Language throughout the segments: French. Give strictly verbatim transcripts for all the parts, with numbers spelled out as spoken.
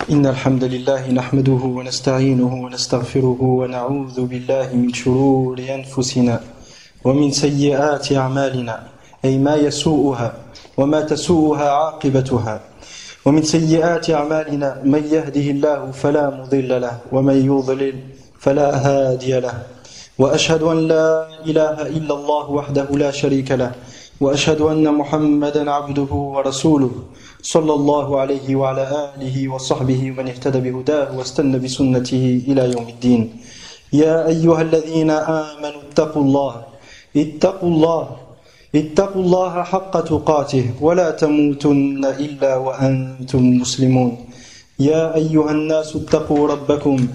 إن الحمد لله نحمده ونستعينه ونستغفره ونعوذ بالله من شرور أنفسنا ومن سيئات أعمالنا أي ما يسوءها وما تسوءها عاقبتها. ومن سيئات أعمالنا من يهده الله فلا مضل له ومن يضلل فلا هادي له. وأشهد أن لا إله إلا الله وحده لا شريك له وأشهد أن محمدا عبده ورسوله صلى الله عليه وعلى آله وصحبه ومن اهتدى بهداه واستنى بسنته إلى يوم الدين. يا أيها الذين آمنوا اتقوا الله اتقوا الله اتقوا الله حق تقاته ولا تموتن إلا وأنتم مسلمون. يا أيها الناس اتقوا ربكم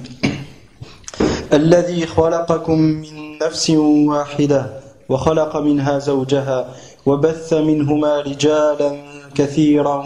الذي خلقكم من نفس واحدة وخلق منها زوجها وبث منهما رجالا كثيرا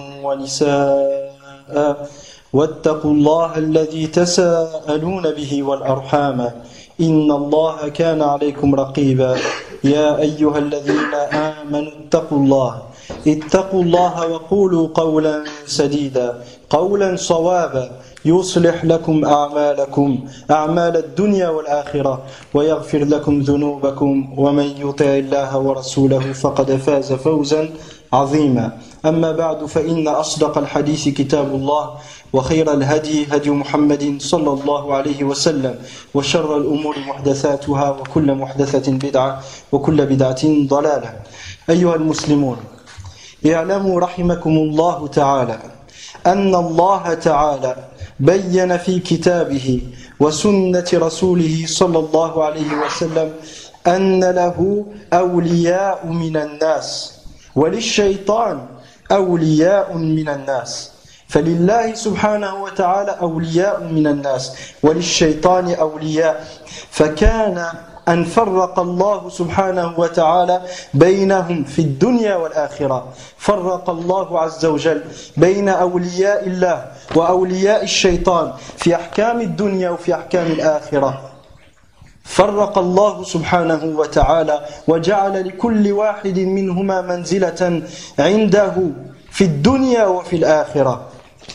ونساء واتقوا الله الذي تساءلون به والأرحام إن الله كان عليكم رقيبا. يا أيها الذين آمنوا اتقوا الله اتقوا الله وقولوا قولا سديدا قولا صوابا يصلح لكم أعمالكم أعمال الدنيا والآخرة ويغفر لكم ذنوبكم ومن يطع الله ورسوله فقد فاز فوزا عظيما. أما بعد فإن أصدق الحديث كتاب الله وخير الهدي هدي محمد صلى الله عليه وسلم وشر الأمور محدثاتها وكل محدثة بدعة وكل بدعة ضلالة. أيها المسلمون اعلموا رحمكم الله تعالى أن الله تعالى بين في كتابه وسنة رسوله صلى الله عليه وسلم أن له أولياء من الناس وللشيطان أولياء من الناس. فلله سبحانه وتعالى أولياء من الناس وللشيطان أولياء. فكان أن فرق الله سبحانه وتعالى بينهم في الدنيا والآخرة. فرق الله عز وجل بين أولياء الله وأولياء الشيطان في أحكام الدنيا وفي أحكام الآخرة. فرق الله سبحانه وتعالى وجعل لكل واحد منهما منزلة عنده في الدنيا وفي الآخرة.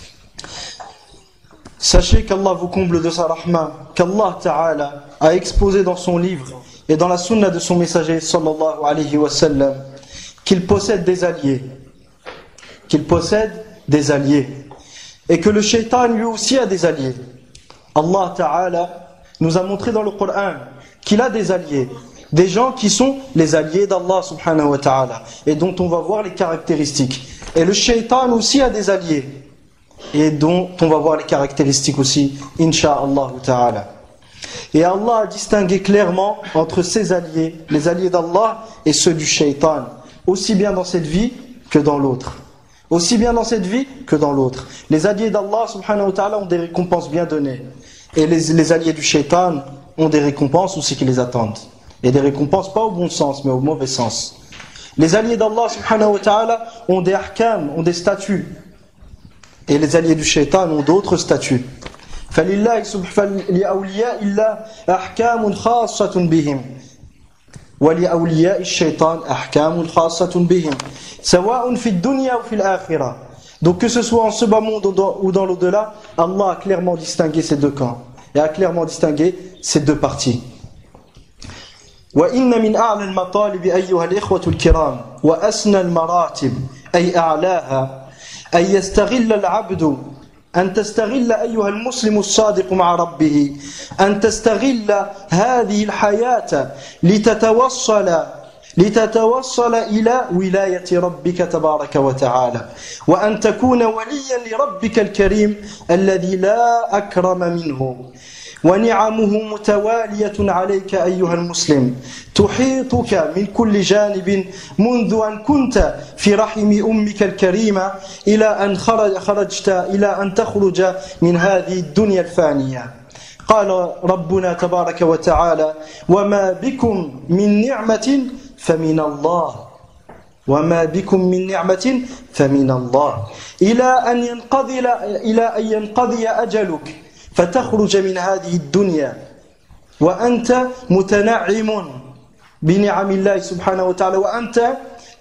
Sachez qu'Allah vous comble de sa rahma, qu'Allah Ta'ala a exposé dans son livre et dans la sunna de son messager sallallahu alayhi wa sallam qu'il possède des alliés, qu'il possède des alliés et que le shaitan lui aussi a des alliés. Allah Ta'ala nous a montré dans le Coran qu'il a des alliés, des gens qui sont les alliés d'Allah subhanahu wa ta'ala et dont on va voir les caractéristiques. Et le shaitan aussi a des alliés et dont on va voir les caractéristiques aussi, insha'Allah ta'ala. Et Allah a distingué clairement entre ses alliés, les alliés d'Allah et ceux du shaitan, aussi bien dans cette vie que dans l'autre. Aussi bien dans cette vie que dans l'autre. Les alliés d'Allah subhanahu wa ta'ala ont des récompenses bien données. Et les, les alliés du shaitan ont des récompenses aussi qui les attendent. Et des récompenses pas au bon sens, mais au mauvais sens. Les alliés d'Allah subhanahu wa ta'ala ont des ahkam, ont des statuts. Et les alliés du shaitan ont d'autres statuts. فَلِلَّهِ لِأَوْلِيَاءِ اللَّهِ أَحْكَامٌ خَاصَّةٌ بِهِمْ وَلِأَوْلِيَاءِ الشَّيْطَانِ أَحْكَامٌ خَاصَّةٌ بِهِمْ سَوَاءٌ فِي الدُّنْيَا وَفِي الْآخِرَةِ. Donc que ce soit en ce bas monde ou dans l'au-delà, Allah a clairement distingué ces deux camps et a clairement distingué ces deux parties. وَإِنَّ مِنْ أَعْلَى الْمَطَالِبِ أَيُّهَا الْإِخْوَةُ الْكِرَامِ وَأَسْنَى الْمَرَاتِبِ أي أعلاها أن يستغل العبد أن تستغل أيها المسلم الصادق مع ربه أن تستغل هذه الحياة لتتوصل لتتوصل إلى ولاية ربك تبارك وتعالى وأن تكون وليا لربك الكريم الذي لا أكرم منه ونعمه متوالية عليك أيها المسلم تحيطك من كل جانب منذ أن كنت في رحم أمك الكريمة إلى أن خرج خرجت إلى أن تخرج من هذه الدنيا الفانية. قال ربنا تبارك وتعالى وما بكم من نعمة فمن الله وما بكم من نعمة فمن الله إلى أن ينقضي إلى أن ينقضي أجلك فتخرج من هذه الدنيا وأنت متنعم بنعم الله سبحانه وتعالى وأنت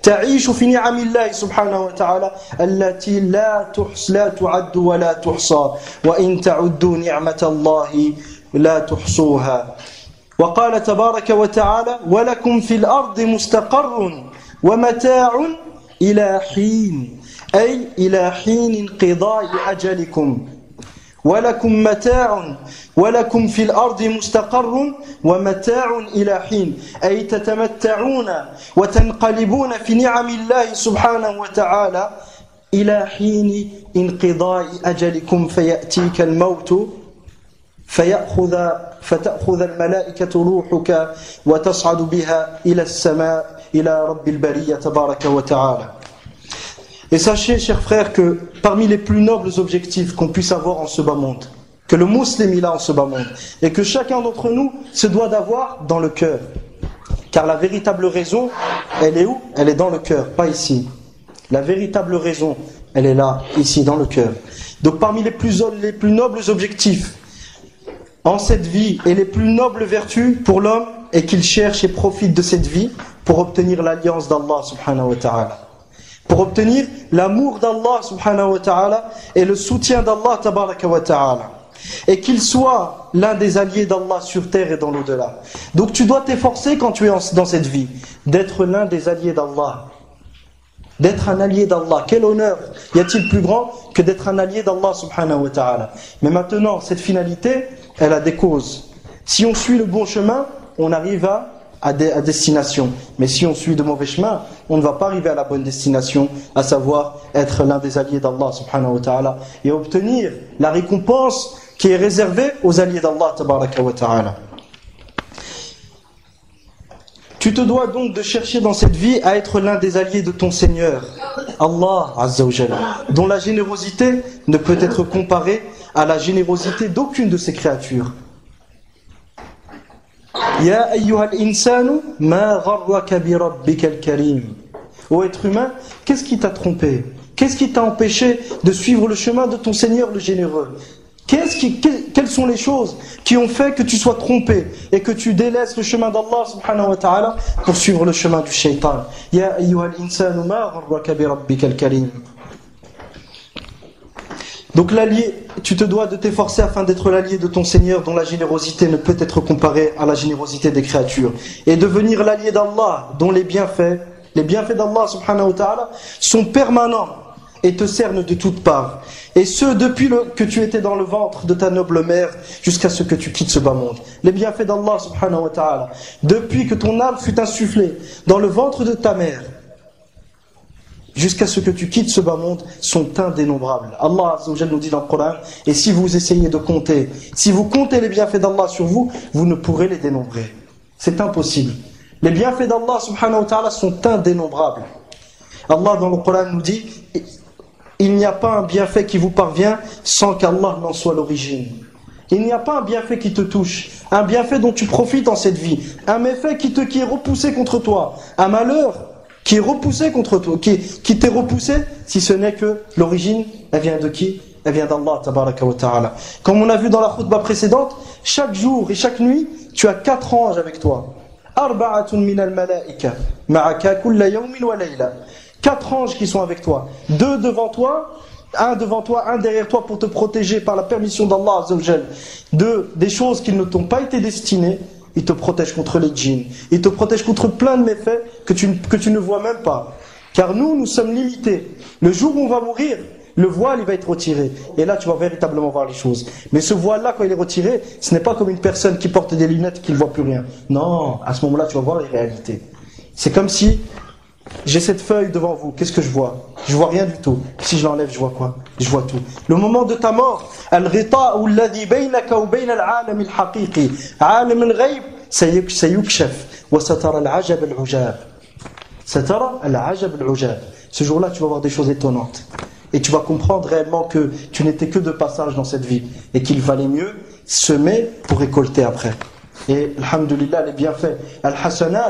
تعيش في نعم الله سبحانه وتعالى التي لا تحصى لا تعد ولا تحصى وإن تعدوا نعمة الله لا تحصوها. وقال تبارك وتعالى ولكم في الأرض مستقر ومتاع إلى حين أي إلى حين انقضاء أجلكم. ولكم متاع ولكم في الأرض مستقر ومتاع إلى حين أي تتمتعون وتنقلبون في نعم الله سبحانه وتعالى إلى حين انقضاء أجلكم فيأتيك الموت فيأخذ فتأخذ الملائكة روحك وتصعد بها إلى السماء إلى رب البرية تبارك وتعالى. Et sachez, chers frères, que parmi les plus nobles objectifs qu'on puisse avoir en ce bas monde, que le musulman il a en ce bas monde, et que chacun d'entre nous se doit d'avoir dans le cœur. Car la véritable raison, elle est où? Elle est dans le cœur, pas ici. La véritable raison, elle est là, ici, dans le cœur. Donc parmi les plus, les plus nobles objectifs en cette vie et les plus nobles vertus pour l'homme est qu'il cherche et profite de cette vie pour obtenir l'alliance d'Allah subhanahu wa ta'ala. Pour obtenir l'amour d'Allah subhanahu wa ta'ala et le soutien d'Allah tabaraka wa ta'ala. Et qu'il soit l'un des alliés d'Allah sur terre et dans l'au-delà. Donc tu dois t'efforcer quand tu es dans cette vie d'être l'un des alliés d'Allah. D'être un allié d'Allah. Quel honneur y a-t-il plus grand que d'être un allié d'Allah subhanahu wa ta'ala. Mais maintenant, cette finalité, elle a des causes. Si on suit le bon chemin, on arrive à À, des, à destination. Mais si on suit de mauvais chemins, on ne va pas arriver à la bonne destination, à savoir être l'un des alliés d'Allah subhanahu wa ta'ala et obtenir la récompense qui est réservée aux alliés d'Allah tabaraka wa ta'ala. Tu te dois donc de chercher dans cette vie à être l'un des alliés de ton Seigneur, Allah azza wa jalla, dont la générosité ne peut être comparée à la générosité d'aucune de ses créatures. Ya ayyuhal insanu ma gharraka bi rabbikal karim. Ô être humain, qu'est-ce qui t'a trompé? Qu'est-ce qui t'a empêché de suivre le chemin de ton Seigneur le généreux? Qu'est-ce qui, que, quelles sont les choses qui ont fait que tu sois trompé et que tu délaisses le chemin d'Allah subhanahu wa ta'ala pour suivre le chemin du shaitan? Ya ayyuhal insanu ma gharraka bi rabbikal karim. Donc l'allié, tu te dois de t'efforcer afin d'être l'allié de ton Seigneur dont la générosité ne peut être comparée à la générosité des créatures. Et devenir l'allié d'Allah dont les bienfaits, les bienfaits d'Allah subhanahu wa ta'ala sont permanents et te cernent de toutes parts. Et ce depuis le, que tu étais dans le ventre de ta noble mère jusqu'à ce que tu quittes ce bas monde. Les bienfaits d'Allah subhanahu wa ta'ala, depuis que ton âme fut insufflée dans le ventre de ta mère, jusqu'à ce que tu quittes ce bas monde, sont indénombrables. Allah Azza wa Jalla nous dit dans le Coran, et si vous essayez de compter, si vous comptez les bienfaits d'Allah sur vous, vous ne pourrez les dénombrer. C'est impossible. Les bienfaits d'Allah subhanahu wa ta'ala sont indénombrables. Allah dans le Coran nous dit, il n'y a pas un bienfait qui vous parvient sans qu'Allah n'en soit l'origine. Il n'y a pas un bienfait qui te touche, un bienfait dont tu profites en cette vie, un méfait qui, te, qui est repoussé contre toi, un malheur qui est repoussé contre toi, qui, qui t'est repoussé, si ce n'est que l'origine, elle vient de qui? Elle vient d'Allah tabaraka wa ta'ala. Comme on a vu dans la khutbah précédente, chaque jour et chaque nuit, tu as quatre anges avec toi. Arba'atun minal malaika, ma'aka kulla yawmin wa layla. Quatre anges qui sont avec toi. Deux devant toi, un devant toi, un derrière toi pour te protéger par la permission d'Allah azza wa jalla de des choses qui ne t'ont pas été destinées. Il te protège contre les djinns. Il te protège contre plein de méfaits que tu, que tu ne vois même pas. Car nous, nous sommes limités. Le jour où on va mourir, le voile il va être retiré. Et là, tu vas véritablement voir les choses. Mais ce voile-là, quand il est retiré, ce n'est pas comme une personne qui porte des lunettes et qui ne voit plus rien. Non, à ce moment-là, tu vas voir les réalités. C'est comme si j'ai cette feuille devant vous. Qu'est-ce que je vois? Je vois rien du tout. Si je l'enlève, je vois quoi? Je vois tout. Le moment de ta mort, al-ghita'u alladhi baynaka wa bayna al-'alam al-haqiqi, 'alam al-ghayb sayukshaf wa satara al-'ajab al-'ujab. Satara al-'ajab al-'ujab. Ce jour-là, tu vas voir des choses étonnantes. Et tu vas comprendre réellement que tu n'étais que de passage dans cette vie et qu'il valait mieux semer pour récolter après. Et alhamdulillah, les bienfaits, al-hasanat,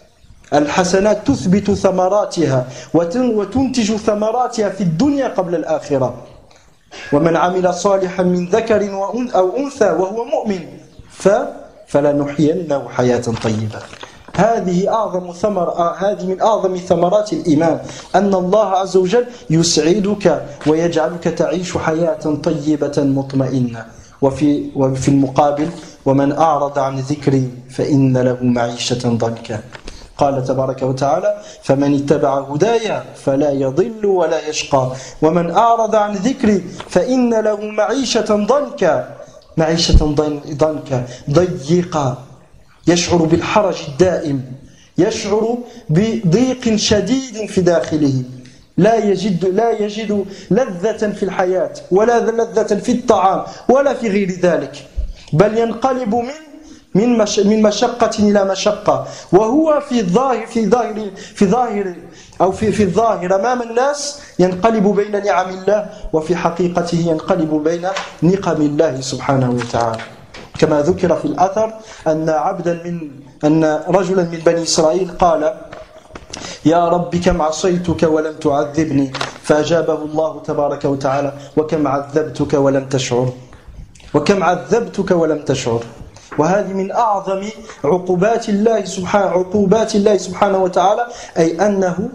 الحسنات تثبت ثمراتها وتنتج ثمراتها في الدنيا قبل الآخرة ومن عمل صالحا من ذكر أو أنثى وهو مؤمن فلنحيينه حياة طيبة. هذه أعظم ثمر هذه من أعظم ثمرات الإيمان أن الله عز وجل يسعدك ويجعلك تعيش حياة طيبة مطمئنة. وفي وفي المقابل ومن أعرض عن ذكري فإن له معيشة ضنكا. قال تبارك وتعالى فمن اتبع هدايا فلا يضل ولا يشقى ومن أعرض عن ذكري فإن له معيشة ضنكا. معيشة ضنكا ضيقة، يشعر بالحرج الدائم، يشعر بضيق شديد في داخله، لا يجد لا يجد لذة في الحياة ولا لذة في الطعام ولا في غير ذلك، بل ينقلب من من مش من مشقة إلى مشقة، وهو في الظاهر في ظاهر في ظاهر أو في في الظاهر أمام الناس ينقلب بين نعم الله، وفي حقيقته ينقلب بين نقم الله سبحانه وتعالى. كما ذكر في الأثر أن عبدا من أن رجلا من بني إسرائيل قال يا رب كم عصيتك ولم تعذبني، فأجابه الله تبارك وتعالى وكم عذبتك ولم تشعر، وكم عذبتك ولم تشعر. وهذه من أعظم عقوبات الله سبحانه عقوبات الله سبحانه وتعالى، أي أنه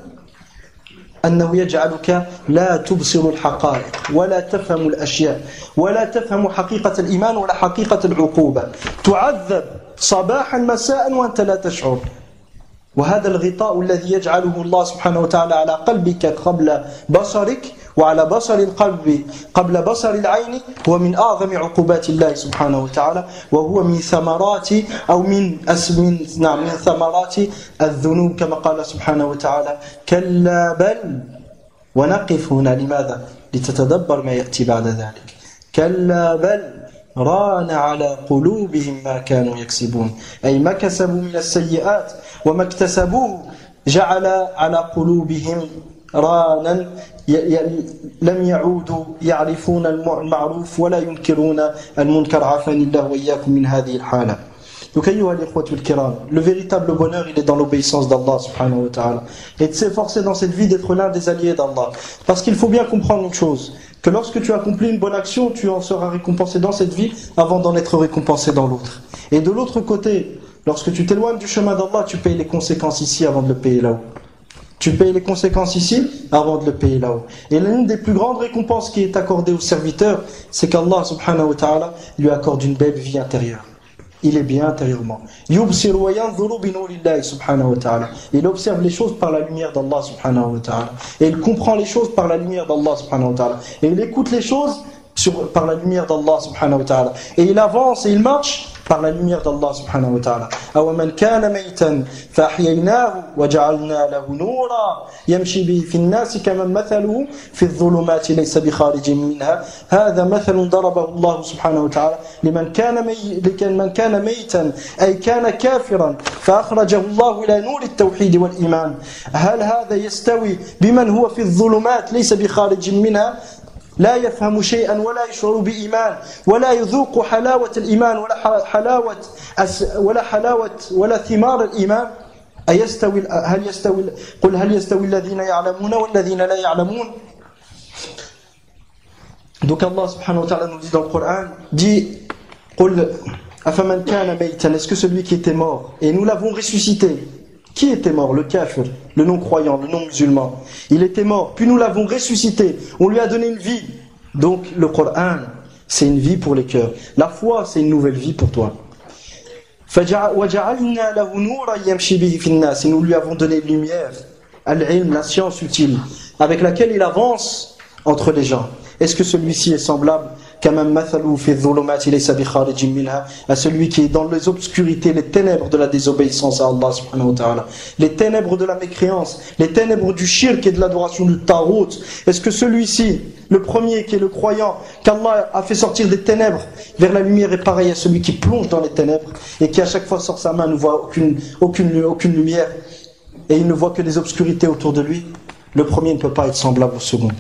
أنه يجعلك لا تبصر الحقائق ولا تفهم الأشياء ولا تفهم حقيقة الإيمان ولا حقيقة العقوبة، تعذب صباحا مساء وأنت لا تشعر. وهذا الغطاء الذي يجعله الله سبحانه وتعالى على قلبك قبل بصرك وعلى بصر القلب قبل بصر العين هو من أعظم عقوبات الله سبحانه وتعالى، وهو من ثمرات أو من من نعم من ثمرات الذنوب، كما قال سبحانه وتعالى كلا بل. ونقف هنا لماذا؟ لتتدبر ما يأتي بعد ذلك. كلا بل ران على قلوبهم ما كانوا يكسبون، أي ما كسبوا من السيئات وما اكتسبوه جعل على قلوبهم رانا لم يعودوا يعرفون المعروف ولا ينكرون المنكر. عافاني الله وإياكم من هذه الحالة. Donc, أيها الإخوة الكرام, le véritable bonheur, il est dans l'obéissance d'Allah subhanahu wa ta'ala. Et de s'efforcer dans cette vie d'être l'un des alliés d'Allah. Parce qu'il faut bien comprendre une chose, que lorsque tu accomplis une bonne action, tu en seras récompensé dans cette vie avant d'en être récompensé dans l'autre. Et de l'autre côté, lorsque tu t'éloignes du chemin d'Allah, tu payes les conséquences ici avant de le payer là-haut. Tu payes les conséquences ici avant de le payer là-haut. Et l'une des plus grandes récompenses qui est accordée au serviteur, c'est qu'Allah subhanahu wa ta'ala lui accorde une belle vie intérieure. Il est bien intérieurement. Il observe les choses par la lumière d'Allah subhanahu wa ta'ala. Et il comprend les choses par la lumière d'Allah subhanahu wa ta'ala. Et il écoute les choses sur, par la lumière d'Allah subhanahu wa ta'ala. Et il avance et il marche par la lumière d'Allah subhanahu wa ta'ala. أَوَمَنْ كَانَ مَيْتًا فَأَحْيَيْنَاهُ وَجَعَلْنَا لَهُ نُورًا يَمْشِي بِهِ فِي النَّاسِ كَمَنْ مَثَلُهُ فِي الظُّلُمَاتِ لَيْسَ بِخَارِجٍ مِنْهَا هذا مثل ضربه الله سبحانه وتعالى لمن كان مي... لمن كان ميتا أي كان كافرا فأخرجه الله إلى نور التوحيد والإيمان. هل هذا يستوي بمن هو في الظلمات ليس بخارج منها لا يفهم شيئا ولا يشعر بإيمان ولا يذوق حلاوة الإيمان ولا حلاوة ولا حلاوة ولا ثمار الإيمان؟ أيستوي هل يستوي قل هل يستوي الذين يعلمون والذين لا يعلمون؟ Donc Allah subhanahu wa ta'ala nous dit dans le Coran, dit قل أفمن كان ميتا, est-ce que celui qui était mort et nous l'avons ressuscité? Qui était mort? Le kafir, le non-croyant, le non-musulman. Il était mort, puis nous l'avons ressuscité. On lui a donné une vie. Donc le Coran, c'est une vie pour les cœurs. La foi, c'est une nouvelle vie pour toi. وَجَعَلْنَا لَهُ نُورًا يَمْشِي بِهِ فِي النَّاسِ. Et nous lui avons donné une lumière, al-ilm, la science utile, avec laquelle il avance entre les gens. Est-ce que celui-ci est semblable à celui qui est dans les obscurités, les ténèbres de la désobéissance à Allah subhanahu wa ta'ala, les ténèbres de la mécréance, les ténèbres du shirk et de l'adoration du tarout? Est-ce que celui-ci, le premier qui est le croyant, qu'Allah a fait sortir des ténèbres vers la lumière, est pareil à celui qui plonge dans les ténèbres et qui à chaque fois sort sa main ne voit aucune, aucune, aucune lumière et il ne voit que des obscurités autour de lui? Le premier ne peut pas être semblable au second.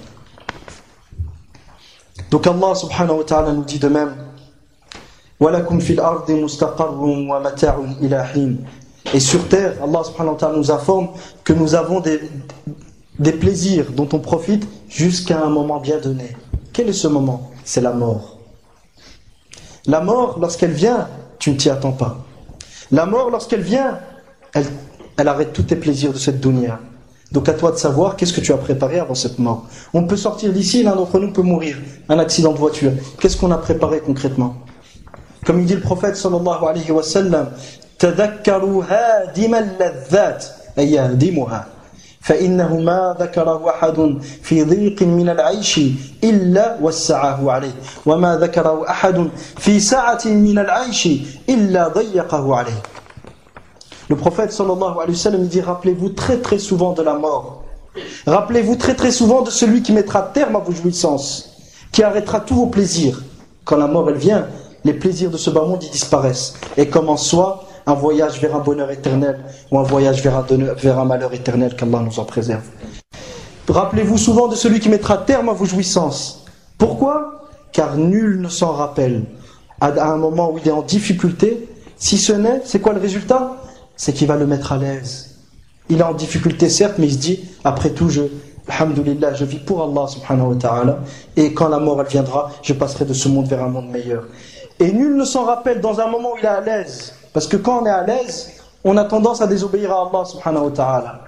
Donc Allah subhanahu wa ta'ala nous dit de même وَلَكُمْ فِي الْأَرْضِ مُسْتَقَرٌّ وَمَتَاعٌ إِلَى حِينٍ. Et sur terre, Allah subhanahu wa ta'ala nous informe que nous avons des, des plaisirs dont on profite jusqu'à un moment bien donné. Quel est ce moment? C'est la mort. La mort, lorsqu'elle vient, tu ne t'y attends pas. La mort, lorsqu'elle vient, elle, elle arrête tous tes plaisirs de cette dunya. Donc à toi de savoir qu'est-ce que tu as préparé avant cette mort. On peut sortir d'ici, l'un d'entre nous peut mourir, un accident de voiture. Qu'est-ce qu'on a préparé concrètement? Comme il dit le prophète sallallahu alayhi wa sallam, تذكروا هادم اللذات أي يهدمها فإنه ما ذكره أحد في ضيق من العيش إلا وسعه عليه وما ذكره أحد في سعة من العيش إلا ضيقه عليه. Le prophète sallallahu alayhi wa sallam dit, rappelez-vous très très souvent de la mort. Rappelez-vous très très souvent de celui qui mettra terme à vos jouissances, qui arrêtera tous vos plaisirs. Quand la mort elle vient, les plaisirs de ce bas monde ils disparaissent. Et comme en soi, un voyage vers un bonheur éternel ou un voyage vers un, vers un malheur éternel, qu'Allah nous en préserve. Rappelez-vous souvent de celui qui mettra terme à vos jouissances. Pourquoi? Car nul ne s'en rappelle à un moment où il est en difficulté, si ce n'est, c'est quoi le résultat? C'est qu'il va le mettre à l'aise. Il est en difficulté certes, mais il se dit, après tout, je, alhamdulillah, je vis pour Allah subhanahu wa ta'ala, et quand la mort elle viendra, je passerai de ce monde vers un monde meilleur. Et nul ne s'en rappelle dans un moment où il est à l'aise. Parce que quand on est à l'aise, on a tendance à désobéir à Allah subhanahu wa ta'ala.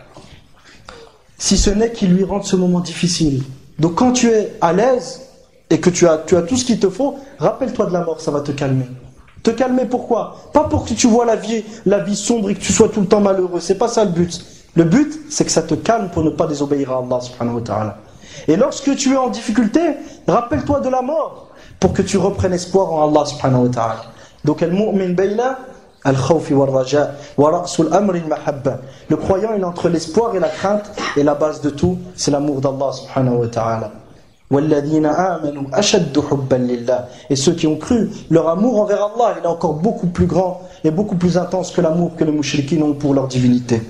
Si ce n'est qu'il lui rende ce moment difficile. Donc quand tu es à l'aise et que tu as, tu as tout ce qu'il te faut, rappelle-toi de la mort, ça va te calmer. Te calmer pourquoi? Pas pour que tu vois la vie, la vie sombre et que tu sois tout le temps malheureux. C'est pas ça le but. Le but, c'est que ça te calme pour ne pas désobéir à Allah subhanahu wa ta'ala. Et lorsque tu es en difficulté, rappelle-toi de la mort pour que tu reprennes espoir en Allah subhanahu wa ta'ala. Donc, al-mu'min bayna al-khawfi wal-raja wa ra'sul amri al-mahabba. Le croyant, il est entre l'espoir et la crainte, et la base de tout, c'est l'amour d'Allah subhanahu wa ta'ala. وَالَّذِينَ آمَنُوا أَشَدُّ حُبًّا لِلَّهِ. Et ceux qui ont cru, leur amour envers Allah, il est encore beaucoup plus grand et beaucoup plus intense que l'amour que les mushrikines ont pour leur divinité.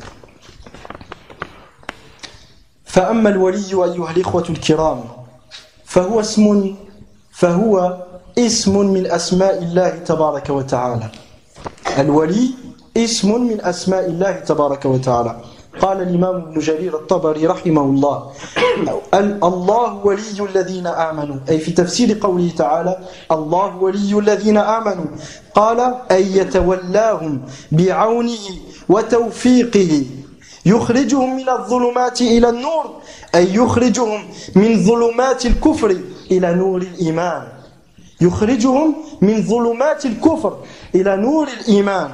فأما الولي أيها الإخوة الكرام فهو اسم فهو اسم من أسماء الله تبارك وتعالى. الولي اسم من أسماء الله تبارك وتعالى. قال الإمام ابن جرير الطبري رحمه الله الله ولي الذين آمنوا، أي في تفسير قوله تعالى الله ولي الذين آمنوا، قال أن يتولاهم بعونه وتوفيقه يخرجهم من الظلمات إلى النور، أي يخرجهم من ظلمات الكفر إلى نور الإيمان، يخرجهم من ظلمات الكفر إلى نور الإيمان.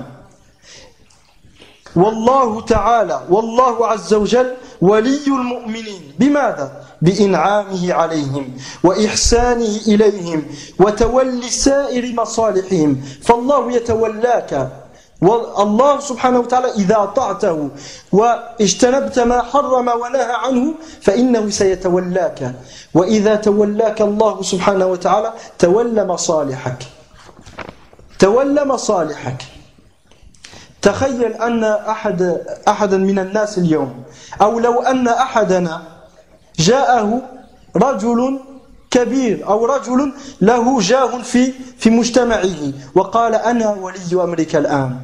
والله تعالى والله عز وجل ولي المؤمنين بماذا؟ بإنعامه عليهم وإحسانه إليهم وتولي سائر مصالحهم. فالله يتولاك، والله سبحانه وتعالى إذا أطعته واجتنبت ما حرم ونهى عنه فإنه سيتولاك، وإذا تولاك الله سبحانه وتعالى تولى مصالحك تولى مصالحك. تخيل أن أحد أحدا من الناس اليوم، أو لو أن أحدنا جاءه رجل كبير أو رجل له جاه في في مجتمعه وقال أنا ولي أمرك الآن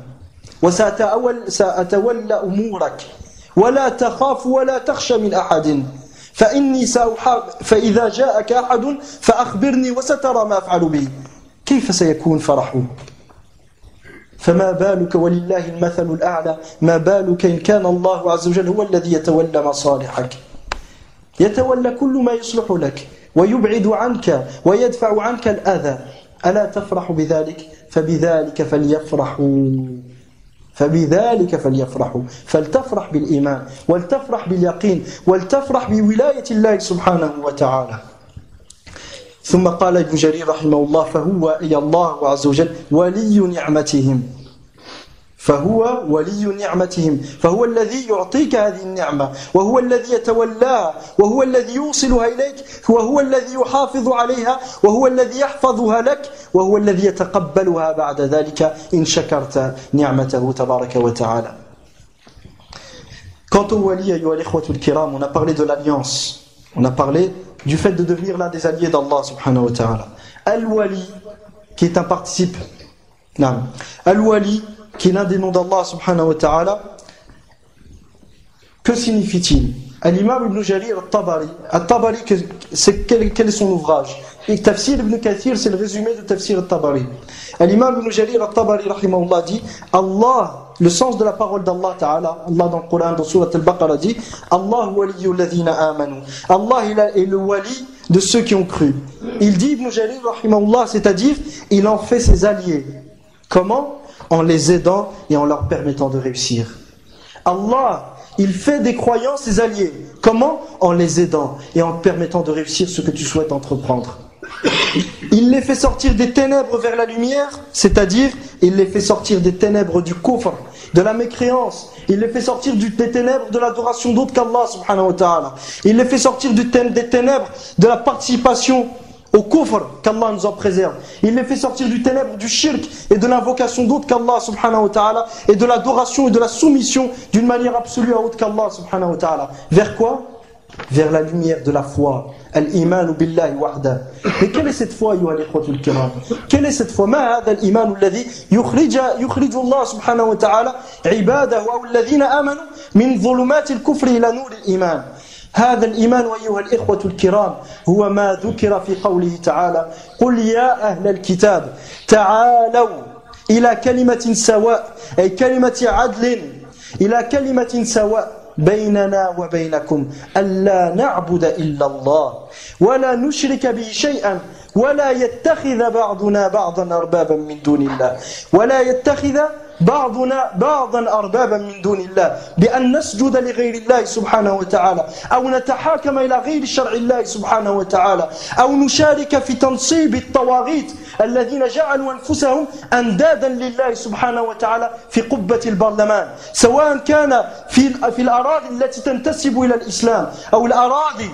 وسأتولى أمورك ولا تخاف ولا تخشى من أحد، فإني سأحاب فإذا جاءك أحد فأخبرني وسترى ما أفعل به. كيف سيكون فرحه؟ فما بالك ولله المثل الأعلى، ما بالك إن كان الله عز وجل هو الذي يتولى مصالحك، يتولى كل ما يصلح لك ويبعد عنك ويدفع عنك الأذى. ألا تفرح بذلك؟ فبذلك فليفرحوا فبذلك فليفرحوا فلتفرح بالإيمان ولتفرح باليقين ولتفرح بولاية الله سبحانه وتعالى. ثم قال ابن جرير رحمه الله فهو أي الله عز وجل ولي نعمتهم، فهو ولي نعمتهم، فهو الذي يعطيك هذه النعمة وهو الذي يتولاها وهو الذي يوصلها إليك وهو الذي يحافظ عليها وهو الذي يحفظها لك وهو الذي يتقبلها بعد ذلك إن شكرت نعمته تبارك وتعالى. Quant au wali, ayyuha al-ikhwatul kiram, on a parlé de l'alliance, on a parlé du fait de devenir l'un des alliés d'Allah subhanahu wa ta'ala. Al-wali, qui est un participe, non. Al-wali, qui est l'un des noms d'Allah subhanahu wa ta'ala, que signifie-t-il? Al-Imam Ibn Jarir al-Tabari, al-Tabari, c'est, quel, quel est son ouvrage? Et Tafsir Ibn Kathir, c'est le résumé de Tafsir al-Tabari. Al-Imam Ibn Jarir al-Tabari, rahimahullah, dit Allah le sens de la parole d'Allah Ta'ala. Allah dans le Coran, dans Surat Al-Baqarah dit Allah waliyyu alladhina amanu. Allah est le wali de ceux qui ont cru. Il dit Ibn Jarir rahimahullah, c'est-à-dire il en fait ses alliés. Comment? En les aidant et en leur permettant de réussir. Allah, il fait des croyants ses alliés. Comment? En les aidant et en permettant de réussir ce que tu souhaites entreprendre. Il les fait sortir des ténèbres vers la lumière, c'est-à-dire il les fait sortir des ténèbres du kufr, de la mécréance. Il les fait sortir du, des ténèbres de l'adoration d'autre qu'Allah subhanahu wa ta'ala. Il les fait sortir du, des ténèbres de la participation au kufr, qu'Allah nous en préserve. Il les fait sortir du ténèbre du shirk et de l'invocation d'autre qu'Allah subhanahu wa ta'ala, et de l'adoration et de la soumission d'une manière absolue à autre qu'Allah subhanahu wa ta'ala. Vers quoi? Vers la lumière de la foi. Al-iman billahi wahda. Mais quelle est cette foi, ayyuha al-ikhwatul kiram? Quelle est cette foi? Ma hadha al-iman alladhi yukhrij yukhrij Allah subhanahu wa ta'ala ibadahu aw alladhina amanu min dhulumati al-kufri ila nur al-iman. هذا الإيمان أيها الإخوة الكرام هو ما ذكر في قوله تعالى قل يا أهل الكتاب تعالوا إلى كلمة سواء أي كلمة عدل إلى كلمة سواء بيننا وبينكم ألا نعبد إلا الله ولا نشرك به شيئا ولا يتخذ بعضنا بعضا أربابا من دون الله ولا يتخذ بعضنا بعضا أربابا من دون الله بأن نسجد لغير الله سبحانه وتعالى أو نتحاكم إلى غير شرع الله سبحانه وتعالى أو نشارك في تنصيب الطواغيت الذين جعلوا أنفسهم أندادا لله سبحانه وتعالى في قبة البرلمان سواء كان في في الأراضي التي تنتسب إلى الإسلام أو الأراضي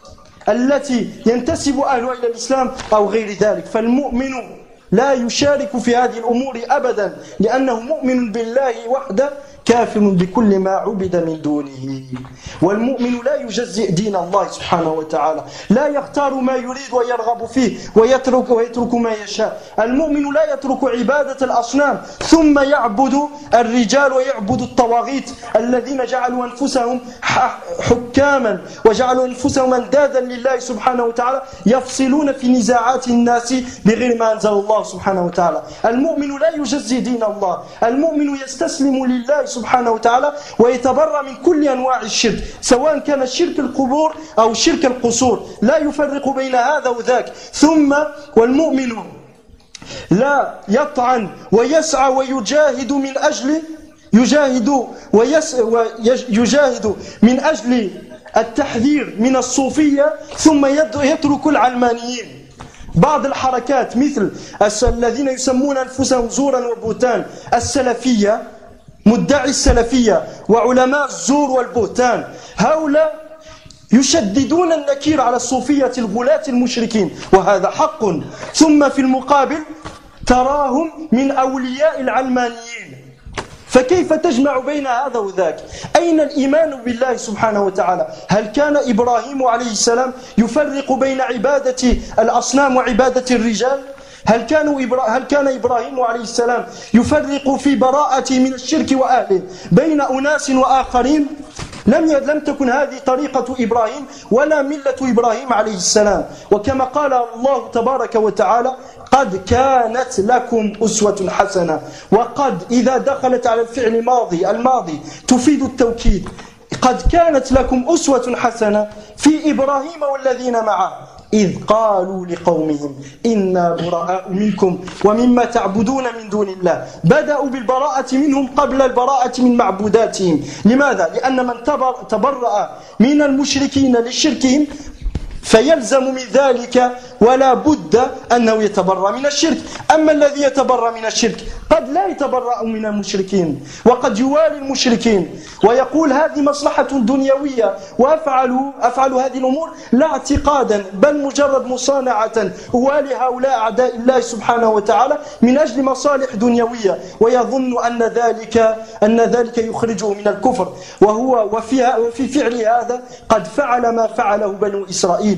التي ينتسب أهلها إلى الإسلام أو غير ذلك. فالمؤمن لا يشارك في هذه الأمور أبدا لأنه مؤمن بالله وحده كافر بكل ما عبد من دونه. والمؤمن لا يجزئ دين الله سبحانه وتعالى، لا يختار ما يريد ويرغب فيه ويترك ويترك ما يشاء. المؤمن لا يترك عبادة الأصنام ثم يعبد الرجال ويعبد الطواغيت الذين جعلوا أنفسهم حكاما وجعلوا أنفسهم أندادا لله سبحانه وتعالى يفصلون في نزاعات الناس بغير ما أنزل الله سبحانه وتعالى. المؤمن لا يجزي دين الله، المؤمن يستسلم لله سبحانه وتعالى ويتبرأ من كل أنواع الشرك سواء كان شرك القبور أو شرك القصور، لا يفرق بين هذا وذاك. ثم والمؤمن لا يطعن ويسعى ويجاهد من أجل يجاهد ويجاهد من أجل التحذير من الصوفية ثم يترك العلمانيين. بعض الحركات مثل الذين يسمون أنفسهم زورا وبهتان السلفية، مدعي السلفية وعلماء الزور والبهتان، هؤلاء يشددون النكير على الصوفية الغلاة المشركين وهذا حق، ثم في المقابل تراهم من أولياء العلمانيين. فكيف تجمع بين هذا وذاك؟ أين الإيمان بالله سبحانه وتعالى؟ هل كان إبراهيم عليه السلام يفرق بين عبادة الأصنام وعبادة الرجال؟ هل كان هل كان إبراهيم عليه السلام يفرق في براءته من الشرك وأهله بين أناس وآخرين؟ لم لم تكن هذه طريقة إبراهيم ولا ملة إبراهيم عليه السلام. وكما قال الله تبارك وتعالى قد كانت لكم أسوة حسنة، وقد إذا دخلت على الفعل الماضي الماضي تفيد التوكيد. قد كانت لكم أسوة حسنة في إبراهيم والذين معه إذ قالوا لقومهم إنا براء منكم ومما تعبدون من دون الله. بدأوا بالبراءة منهم قبل البراءة من معبوداتهم. لماذا؟ لأن من تبرأ من المشركين لشركهم فيلزم من ذلك ولا بد أنه يتبرأ من الشرك. أما الذي يتبرأ من الشرك قد لا يتبرأ من المشركين وقد يوالي المشركين ويقول هذه مصلحة دنيوية وأفعل أفعل هذه الأمور لا اعتقادا بل مجرد مصانعة أوالي هؤلاء أعداء الله سبحانه وتعالى من أجل مصالح دنيوية، ويظن أن ذلك أن ذلك يخرجه من الكفر. وهو وفي وفي فعل هذا قد فعل ما فعله بنو إسرائيل.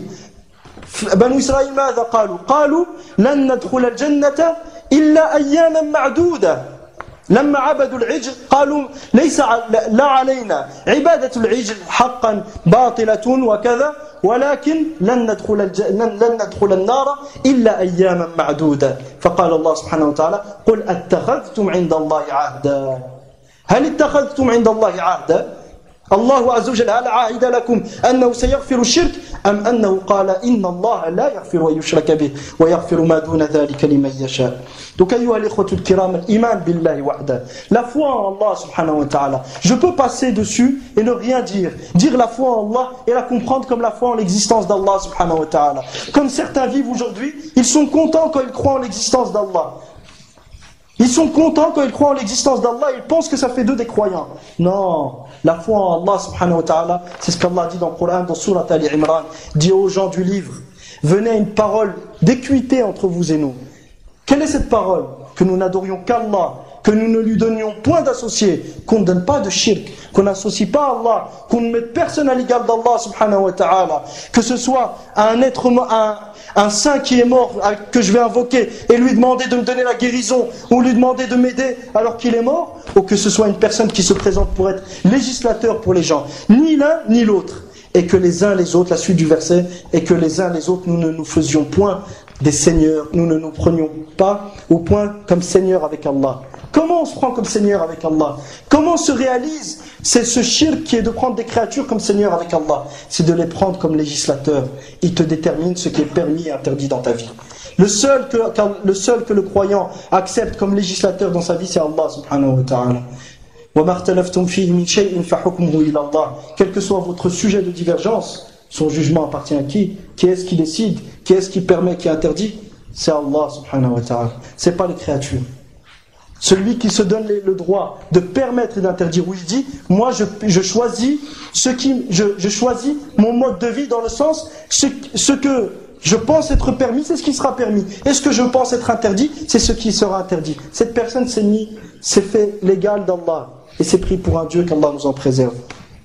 بنو إسرائيل ماذا قالوا؟ قالوا لن ندخل الجنة إلا أياما معدودة. لما عبدوا العجل قالوا ليس لا علينا عبادة العجل حقا باطلة وكذا، ولكن لن ندخل الج... لن ندخل النار إلا أياما معدودة. فقال الله سبحانه وتعالى قل أتخذتم عند الله عهدا. هل اتخذتم عند الله عهدا الله عز وجل هل عاهد لكم أنه سيغفر الشرك أم أنه قال إن الله لا يغفر ويشرك به ويغفر ما دون ذلك لمن يشاء. Donc أيها الإخوة الكرام الإيمان بالله وحده, la foi en Allah subhanahu wa ta'ala, je peux passer dessus et ne rien dire, dire la foi en Allah et la comprendre comme la foi en l'existence d'Allah subhanahu wa ta'ala. Comme certains vivent aujourd'hui, ils sont contents quand ils croient en l'existence d'Allah. Ils sont contents quand ils croient en l'existence d'Allah, ils pensent que ça fait d'eux des croyants. Non, la foi en Allah subhanahu wa ta'ala, c'est ce qu'Allah dit dans le Coran, dans Surat Ali Imran, dit aux gens du livre, venez à une parole d'équité entre vous et nous. Quelle est cette parole? Que nous n'adorions qu'Allah, que nous ne lui donnions point d'associés, qu'on ne donne pas de shirk, qu'on n'associe pas à Allah, qu'on ne mette personne à l'égal d'Allah subhanahu wa ta'ala, que ce soit un être, un, un saint qui est mort, que je vais invoquer et lui demander de me donner la guérison, ou lui demander de m'aider alors qu'il est mort, ou que ce soit une personne qui se présente pour être législateur pour les gens, ni l'un ni l'autre, et que les uns les autres, la suite du verset, et que les uns les autres nous ne nous faisions point des seigneurs, nous ne nous prenions pas au point comme seigneur avec Allah. Comment on se prend comme seigneur avec Allah? Comment se réalise c'est ce shirk qui est de prendre des créatures comme seigneur avec Allah? C'est de les prendre comme législateurs. Ils te déterminent ce qui est permis et interdit dans ta vie. Le seul que, le, seul que le croyant accepte comme législateur dans sa vie, c'est Allah subhanahu wa ta'ala. Quel que soit votre sujet de divergence, son jugement appartient à qui? Qui est-ce qui décide? Qui est-ce qui permet, qui interdit? C'est Allah subhanahu wa ta'ala. C'est pas les créatures. Celui qui se donne le droit de permettre et d'interdire, où il dit, moi je, je choisis ce qui, je, je choisis mon mode de vie dans le sens, ce, ce que je pense être permis, c'est ce qui sera permis. Et ce que je pense être interdit, c'est ce qui sera interdit. Cette personne s'est mis, s'est fait l'égal d'Allah. Et s'est pris pour un Dieu qu'Allah nous en préserve.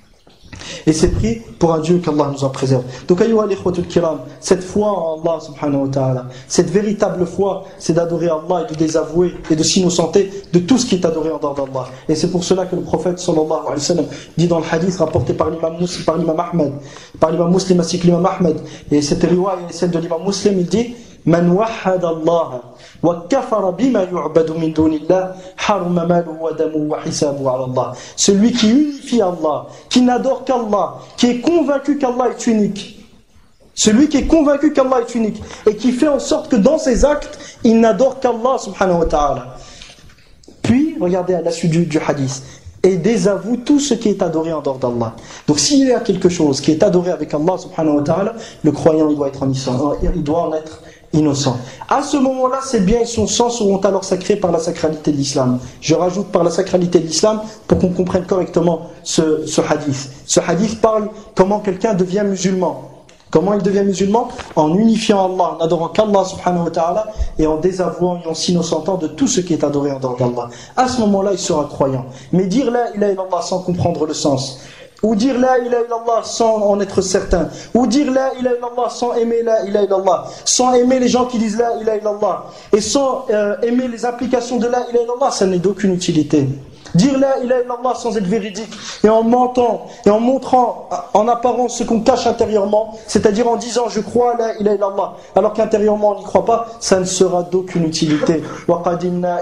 Et c'est pris pour un Dieu qu'Allah nous en préserve. Donc, ayyuha al-ikhwatul kiram, cette foi en Allah subhanahu wa ta'ala, cette véritable foi, c'est d'adorer Allah et de désavouer et de s'innocenter de tout ce qui est adoré en dehors d'Allah. Et c'est pour cela que le prophète sallallahu alayhi wa sallam dit dans le hadith rapporté par l'imam Muslim, par l'imam Ahmed, par l'imam Muslim ainsi que l'imam Ahmed, et cette riwaya est celle de l'imam Muslim, il dit Man wahhada Allah wa kafara bima yu'badu min dunillah haruma maluhu wa damuhu wa hisabuhu ala Allah. Celui qui unifie Allah, qui n'adore qu'Allah, qui est convaincu qu'Allah est unique. Celui qui est convaincu qu'Allah est unique et qui fait en sorte que dans ses actes, il n'adore qu'Allah subhanahu wa ta'ala. Puis, regardez à la suite du, du hadith. Et désavoue tout ce qui est adoré en dehors d'Allah. Donc s'il y a quelque chose qui est adoré avec Allah subhanahu wa ta'ala, le croyant il doit être innocent, il doit en être innocent. À ce moment-là, ses biens et son sang seront alors sacrés par la sacralité de l'islam. Je rajoute par la sacralité de l'islam pour qu'on comprenne correctement ce, ce hadith. Ce hadith parle comment quelqu'un devient musulman. Comment il devient musulman? En unifiant Allah, en adorant qu'Allah subhanahu wa ta'ala et en désavouant et en s'innocentant de tout ce qui est adoré en dehors d'Allah. À ce moment-là, il sera croyant. Mais dire la ilaha illallah sans comprendre le sens, ou dire la ilaha illallah sans en être certain, ou dire la ilaha illallah sans aimer la ilaha illallah, sans aimer les gens qui disent la ilaha illallah, et sans euh, aimer les implications de la ilaha illallah, ça n'est d'aucune utilité. Dire la ilaha illallah sans être véridique et en mentant et en montrant en apparence ce qu'on cache intérieurement, c'est-à-dire en disant je crois la ilaha illallah alors qu'intérieurement on n'y croit pas, ça ne sera d'aucune utilité. Allah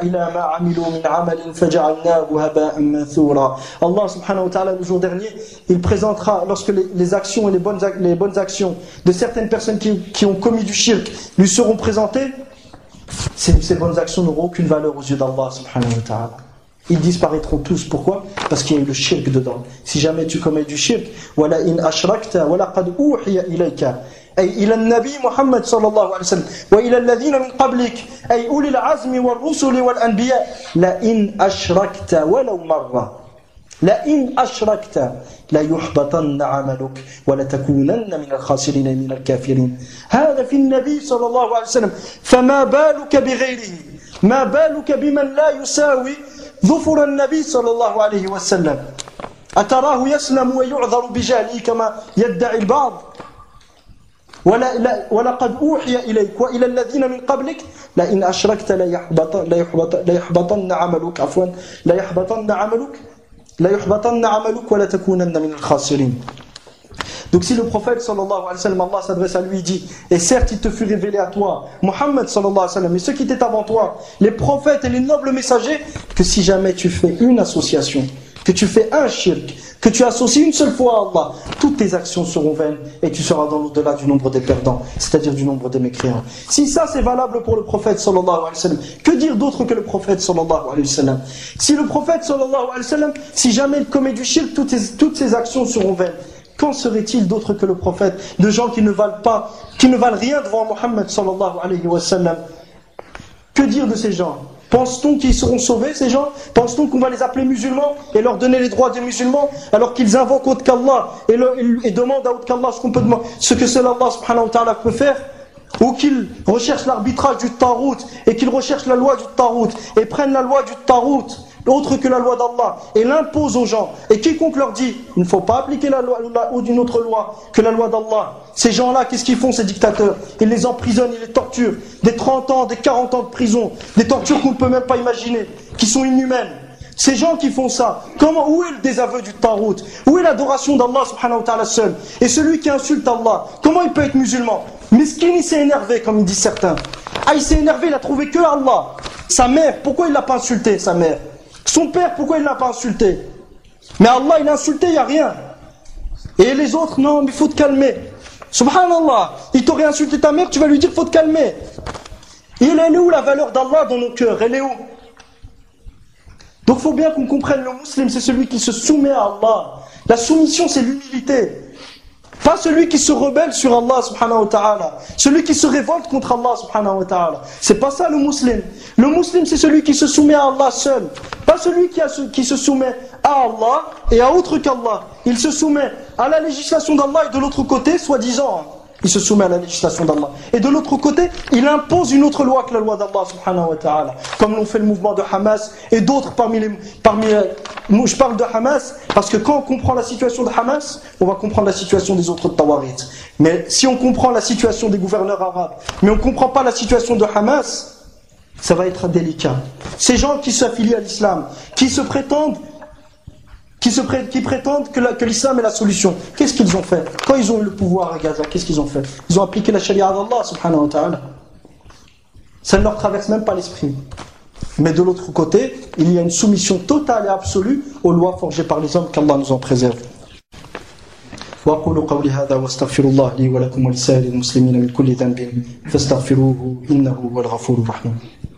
subhanahu wa ta'ala le jour dernier, il présentera lorsque les, les actions et les bonnes, les bonnes actions de certaines personnes qui, qui ont commis du shirk lui seront présentées, ces, ces bonnes actions n'auront aucune valeur aux yeux d'Allah subhanahu wa ta'ala. Ils disparaîtront tous. Pourquoi? Parce qu'il y a eu le shirk dedans. Si jamais tu commets du shirk, wala in ashrakta wala qad uhiya ilayka ay ila an-nabi Muhammad sallallahu alayhi wa sallam wa ila alladhina min qablik ay ulil azmi war rusuli wal anbiya la in ashrakta walau marra la in ashrakta la yuhbatanna 'amaluk wa la takunanna min al-khasirin min al-kafirin. Hada fi an-nabi sallallahu alayhi wa sallam fama baluka bighayrihi ma baluka biman la yusawi ظفر النبي صلى الله عليه وسلم أتراه يسلم ويعذر بجهله كما يدعي البعض ولا لا ولقد أوحي إليك وإلى الذين من قبلك لئن أشركت لا يحبط لا يحبط لا يحبطن عملك عفوا لا يحبطن عملك لا يحبطن عملك ولا تكونن من الخاسرين. Donc si le prophète sallallahu alayhi wa sallam, Allah s'adresse à lui, il dit, et certes il te fut révélé à toi, Muhammad sallallahu alayhi wa sallam, et ceux qui étaient avant toi, les prophètes et les nobles messagers, que si jamais tu fais une association, que tu fais un shirk, que tu associes une seule fois à Allah, toutes tes actions seront vaines et tu seras dans l'au-delà du nombre des perdants, c'est-à-dire du nombre des mécréants. Si ça c'est valable pour le prophète sallallahu alayhi wa sallam, que dire d'autre que le prophète sallallahu alayhi wa sallam? Si le prophète sallallahu alayhi wa sallam, si jamais il commet du shirk, toutes ses, toutes ses actions seront vaines. Qu'en serait-il d'autre que le prophète? De gens qui ne valent pas, qui ne valent rien devant Muhammad sallallahu alayhi wa sallam. Que dire de ces gens? Pense-t-on qu'ils seront sauvés, ces gens? Pense-t-on qu'on va les appeler musulmans et leur donner les droits des musulmans alors qu'ils invoquent autre qu'Allah et, le, et demandent à autre qu'Allah ce qu'on peut demander, ce que seul Allah subhanahu wa ta'ala peut faire? Ou qu'ils recherchent l'arbitrage du Tarout et qu'ils recherchent la loi du Tarout et prennent la loi du Tarout autre que la loi d'Allah et l'imposent aux gens, et quiconque leur dit il ne faut pas appliquer la loi ou d'une autre loi que la loi d'Allah, ces gens-là, qu'est-ce qu'ils font, ces dictateurs? Ils les emprisonnent, ils les torturent, des trente ans, des quarante ans de prison, des tortures qu'on ne peut même pas imaginer, qui sont inhumaines. Ces gens qui font ça, comment, où est le désaveu du Tarout? Où est l'adoration d'Allah subhanahu wa ta'ala seul? Et celui qui insulte Allah, comment il peut être musulman? Miskin, il s'est énervé, comme disent certains. Ah, il s'est énervé, il a trouvé que Allah. Sa mère, pourquoi il ne l'a pas insulté, sa mère? Son père, pourquoi il ne l'a pas insulté? Mais Allah, il a insulté, il n'y a rien. Et les autres, non, mais il faut te calmer. Subhanallah, il t'aurait insulté ta mère, tu vas lui dire, il faut te calmer. Et elle est où la valeur d'Allah dans nos cœurs? Elle est où? Donc il faut bien qu'on comprenne, le musulman, c'est celui qui se soumet à Allah. La soumission, c'est l'humilité. Pas celui qui se rebelle sur Allah subhanahu wa ta'ala. Celui qui se révolte contre Allah subhanahu wa ta'ala. C'est pas ça le musulman. Le musulman, c'est celui qui se soumet à Allah seul. Pas celui qui, a, qui se soumet à Allah et à autre qu'Allah. Il se soumet à la législation d'Allah et de l'autre côté, soi-disant, il se soumet à la législation d'Allah. Et de l'autre côté, il impose une autre loi que la loi d'Allah subhanahu wa ta'ala. Comme l'ont fait le mouvement de Hamas et d'autres parmi les... Parmi, je parle de Hamas parce que quand on comprend la situation de Hamas, on va comprendre la situation des autres Tawarit. Mais si on comprend la situation des gouverneurs arabes, mais on ne comprend pas la situation de Hamas, ça va être délicat. Ces gens qui s'affilient à l'islam, qui se prétendent Qui, se pré qui prétendent que, la, que l'islam est la solution. Qu'est-ce qu'ils ont fait? Quand ils ont eu le pouvoir à Gaza, qu'est-ce qu'ils ont fait? Ils ont appliqué la charia d'Allah subhanahu wa ta'ala. Ça ne leur traverse même pas l'esprit. Mais de l'autre côté, il y a une soumission totale et absolue aux lois forgées par les hommes, qu'Allah nous en préserve. وأقول قولي هذا واستغفر الله لي ولكم ولسائر المسلمين من كل ذنب فاستغفروه إنه هو الغفور الرحيم.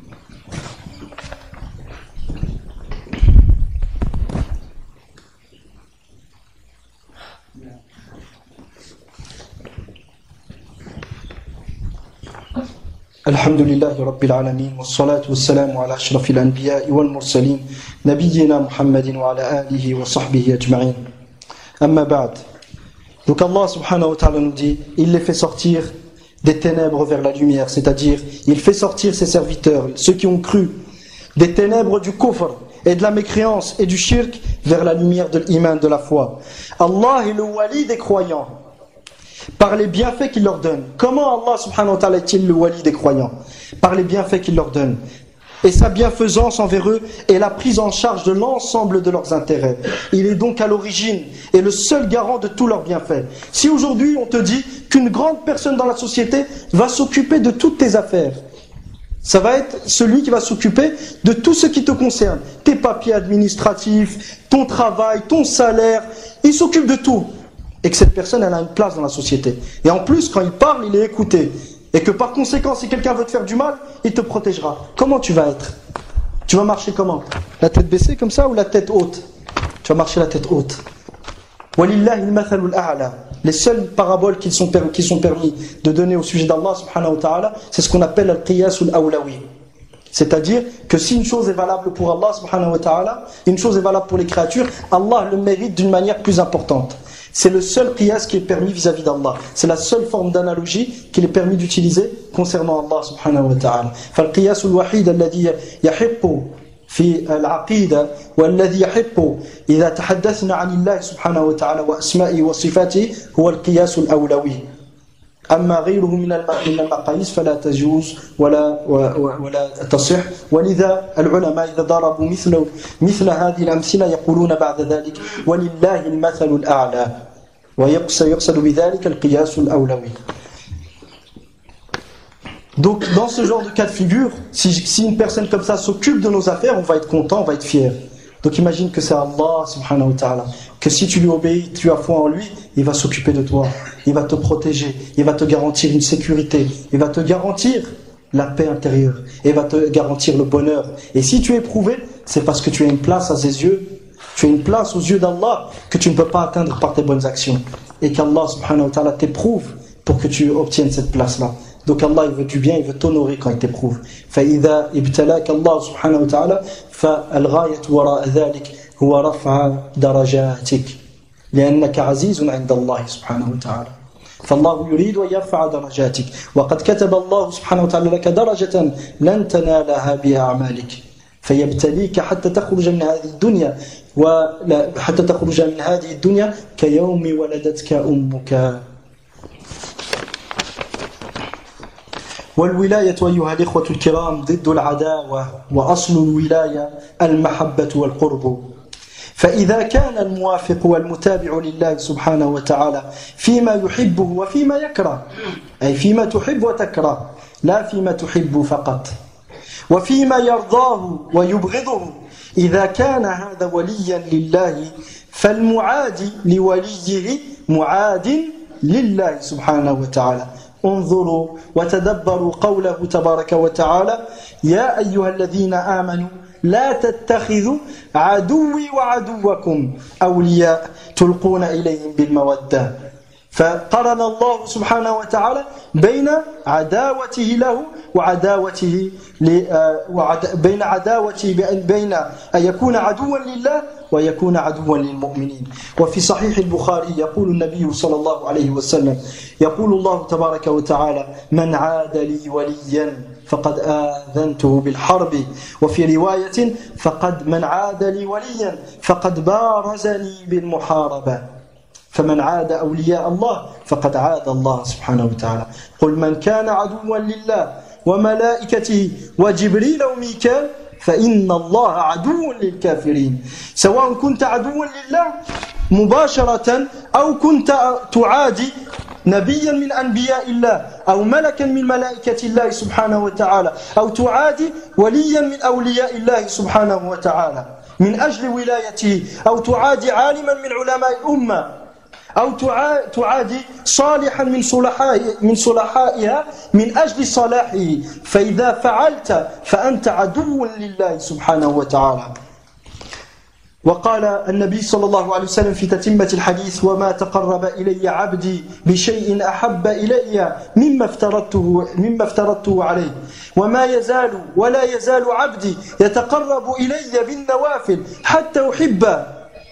الحمد لله رب العالمين والصلاة والسلام على أشرف الأنبياء والمرسلين نبينا محمد وعلى آله وصحبه أجمعين أما بعد. Donc Allah subhanahu wa ta'ala nous dit, il les fait sortir des ténèbres vers la lumière, c'est-à-dire il fait sortir ses serviteurs, ceux qui ont cru, des ténèbres du kufr et de la mécréance et du shirk vers la lumière de l'iman, de la foi. Allah est le wali des croyants par les bienfaits qu'il leur donne. Comment Allah subhanahu wa ta'ala est-il le wali des croyants? Par les bienfaits qu'il leur donne. Et sa bienfaisance envers eux est la prise en charge de l'ensemble de leurs intérêts. Il est donc à l'origine et le seul garant de tous leurs bienfaits. Si aujourd'hui on te dit qu'une grande personne dans la société va s'occuper de toutes tes affaires, ça va être celui qui va s'occuper de tout ce qui te concerne. Tes papiers administratifs, ton travail, ton salaire, il s'occupe de tout. Et que cette personne, elle a une place dans la société. Et en plus, quand il parle, il est écouté. Et que par conséquent, si quelqu'un veut te faire du mal, il te protégera. Comment tu vas être? Tu vas marcher comment? La tête baissée comme ça ou la tête haute? Tu vas marcher la tête haute. Walillahi al-mathalul a'la. Les seules paraboles qui sont, permis, qui sont permis de donner au sujet d'Allah subhanahu wa ta'ala, c'est ce qu'on appelle al-qiyas al-awlawi. C'est-à-dire que si une chose est valable pour Allah subhanahu wa ta'ala, une chose est valable pour les créatures, Allah le mérite d'une manière plus importante. C'est le seul qiyas qui est permis vis-à-vis d'Allah. C'est la seule forme d'analogie qu'il est permis d'utiliser concernant Allah subhanahu wa ta'ala. فالقياس الوحيد الذي يحق في العقيدة والذي يحق إذا تحدثنا عن الله سبحانه وتعالى وأسمائه وصفاته هو القياس الأولوي. أما غيره من المقاييس فلا تجوز ولا ولا تصح. ولذا العلماء إذا ضربوا مثل مثل هذه الأمثلة يقولون بعد ذلك ولله المثل الأعلى. ويقصد بذلك القياس الأولوي. Donc dans ce genre de cas de figure, si, si une personne comme ça s'occupe de nos affaires, on va être content, on va être fier. Donc imagine que c'est Allah subhanahu wa ta'ala, que si tu lui obéis, tu as foi en lui, il va s'occuper de toi, il va te protéger, il va te garantir une sécurité, il va te garantir la paix intérieure, il va te garantir le bonheur. Et si tu es éprouvé, c'est parce que tu as une place à ses yeux, tu as une place aux yeux d'Allah que tu ne peux pas atteindre par tes bonnes actions. Et qu'Allah subhanahu wa ta'ala t'éprouve pour que tu obtiennes cette place-là. Donc Allah il veut du bien, il veut t'honorer quand il t'éprouve. فإذا ابتلاك الله سبحانه وتعالى فالغاية وراء ذلك هو رفع درجاتك لأنك عزيز عند الله سبحانه وتعالى. فالله يريد أن يرفع درجاتك وقد كتب الله سبحانه وتعالى لك درجة لن تنالها بأعمالك فيبتليك حتى تخرج من هذه الدنيا وحتى تخرج من هذه الدنيا كيوم ولدتك أمك. والولاية أيها الإخوة الكرام ضد العداوة وأصل الولاية المحبة والقرب. فإذا كان الموافق والمتابع لله سبحانه وتعالى فيما يحبه وفيما يكره، أي فيما تحب وتكره لا فيما تحب فقط، وفيما يرضاه ويبغضه، إذا كان هذا وليا لله فالمعادي لوليه معاد لله سبحانه وتعالى. انظروا وتدبروا قوله تبارك وتعالى يا أيها الذين آمنوا لا تتخذوا عدوي وعدوكم أولياء تلقون إليهم بالمودة. فقرن الله سبحانه وتعالى بين عداوته له وعداوته بين عداوته بين أن يكون عدوا لله ويكون عدوا للمؤمنين. وفي صحيح البخاري يقول النبي صلى الله عليه وسلم يقول الله تبارك وتعالى من عاد لي وليا فقد آذنته بالحرب. وفي رواية فقد من عاد لي وليا فقد بارزني بالمحاربة. فمن عاد أولياء الله فقد عاد الله سبحانه وتعالى. قل من كان عدوا لله وملائكته وجبريل وميكال فإن الله عدو للكافرين. سواء كنت عدوا لله مباشرة أو كنت تعادي نبيا من أنبياء الله أو ملكا من ملائكة الله سبحانه وتعالى أو تعادي وليا من أولياء الله سبحانه وتعالى من أجل ولايته أو تعادي عالما من علماء الأمة أو تعادي صالحا من صلحاء من صلحائها من أجل صلاحه، فإذا فعلت فأنت عدو لله سبحانه وتعالى. وقال النبي صلى الله عليه وسلم في تتمة الحديث وما تقرب إلي عبدي بشيء أحب إلي مما افترضته مما افترضته عليه وما يزال ولا يزال عبدي يتقرب إلي بالنوافل حتى أحبه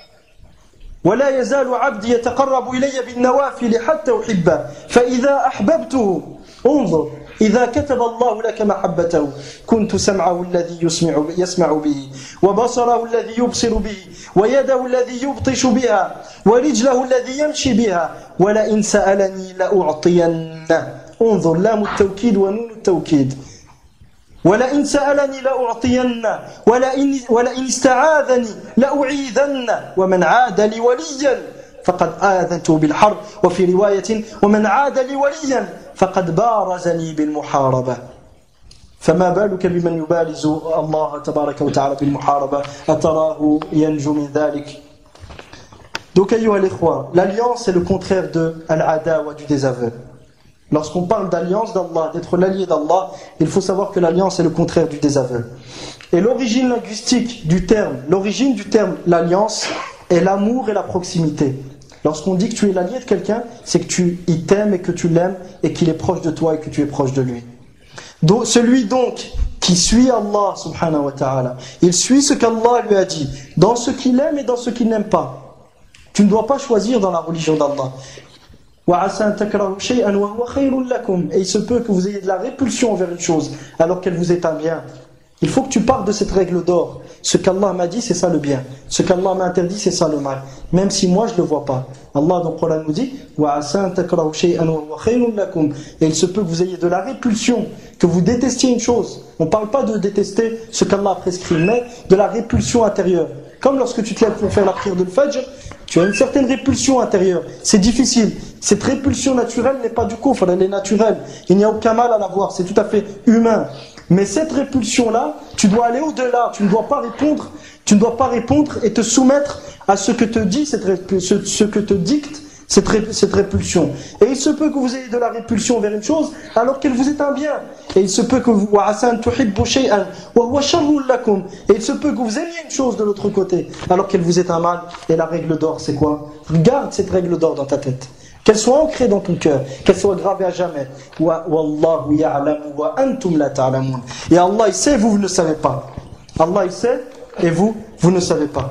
ولا يزال عبدي يتقرب إلي بالنوافل حتى أحبه فإذا أحببته انظر إذا كتب الله لك محبته كنت سمعه الذي يسمع, يسمع به وبصره الذي يبصر به ويده الذي يبطش بها ورجله الذي يمشي بها ولئن سألني لأعطينه. انظر لام التوكيد ونون التوكيد. ولئن سألني لأعطينه ولئن, ولئن استعاذني لأعيذنه ومن عاد لي وليا فقد آذنته بالحرب. وفي رواية ومن عاد لي وليا فقد بارزني بالمحاربة. فما بالك بمن يبارز الله تبارك وتعالى بالمحاربة أتراه ينجو من ذلك. Donc أيها الإخوة, l'alliance c'est le contraire de al-adawa, du désaveu. Lorsqu'on parle d'alliance d'Allah, d'être l'allié d'Allah, il faut savoir que l'alliance est le contraire du désaveu. Et l'origine linguistique du terme, l'origine du terme l'alliance est l'amour et la proximité. Lorsqu'on dit que tu es l'allié de quelqu'un, c'est que tu il t'aime et que tu l'aimes et qu'il est proche de toi et que tu es proche de lui. Donc, celui donc qui suit Allah subhanahu wa ta'ala, il suit ce qu'Allah lui a dit, dans ce qu'il aime et dans ce qu'il n'aime pas. Tu ne dois pas choisir dans la religion d'Allah. Et il se peut que vous ayez de la répulsion envers une chose alors qu'elle vous est un bien. Il faut que tu partes de cette règle d'or. Ce qu'Allah m'a dit, c'est ça le bien. Ce qu'Allah m'a interdit, c'est ça le mal. Même si moi je ne le vois pas. Allah dans le Coran nous dit et il se peut que vous ayez de la répulsion, que vous détestiez une chose. On ne parle pas de détester ce qu'Allah a prescrit, mais de la répulsion intérieure. Comme lorsque tu te lèves pour faire la prière de l'Fajr, Tu as une certaine répulsion intérieure. C'est difficile. Cette répulsion naturelle n'est pas du kufr, elle est naturelle. Il n'y a aucun mal à l'avoir, c'est tout à fait humain. Mais cette répulsion-là, tu dois aller au-delà. Tu ne dois pas répondre, tu ne dois pas répondre et te soumettre à ce que te dit cette répulsion, ce que te dicte cette, ré, cette répulsion. Et il se peut que vous ayez de la répulsion vers une chose alors qu'elle vous est un bien. Et il se peut que vous et il se peut que vous aimiez une chose de l'autre côté alors qu'elle vous est un mal. Et la règle d'or, c'est quoi? Garde cette règle d'or dans ta tête. Qu'elle soit ancrée dans ton cœur, qu'elle soit gravée à jamais. Et Allah il sait, vous, vous ne savez pas. Allah il sait, et vous, vous ne savez pas.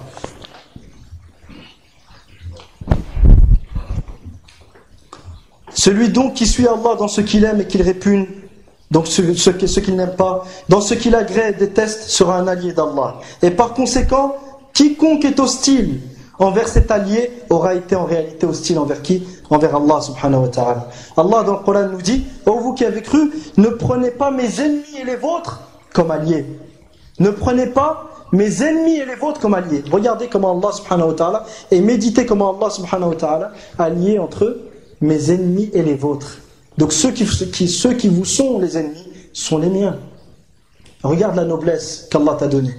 Celui donc qui suit Allah dans ce qu'il aime et qu'il répugne, donc ce, ce, ce qu'il n'aime pas, dans ce qu'il agrée et déteste, sera un allié d'Allah. Et par conséquent, quiconque est hostile envers cet allié aura été en réalité hostile envers qui? Envers Allah subhanahu wa ta'ala. Allah dans le Coran nous dit: ô vous qui avez cru, ne prenez pas mes ennemis et les vôtres comme alliés. Ne prenez pas mes ennemis et les vôtres comme alliés. Regardez comment Allah subhanahu wa ta'ala, et méditez comment Allah subhanahu wa ta'ala a lié entre eux mes ennemis et les vôtres. Donc ceux qui, qui, ceux qui vous sont les ennemis sont les miens. Regarde la noblesse qu'Allah t'a donnée.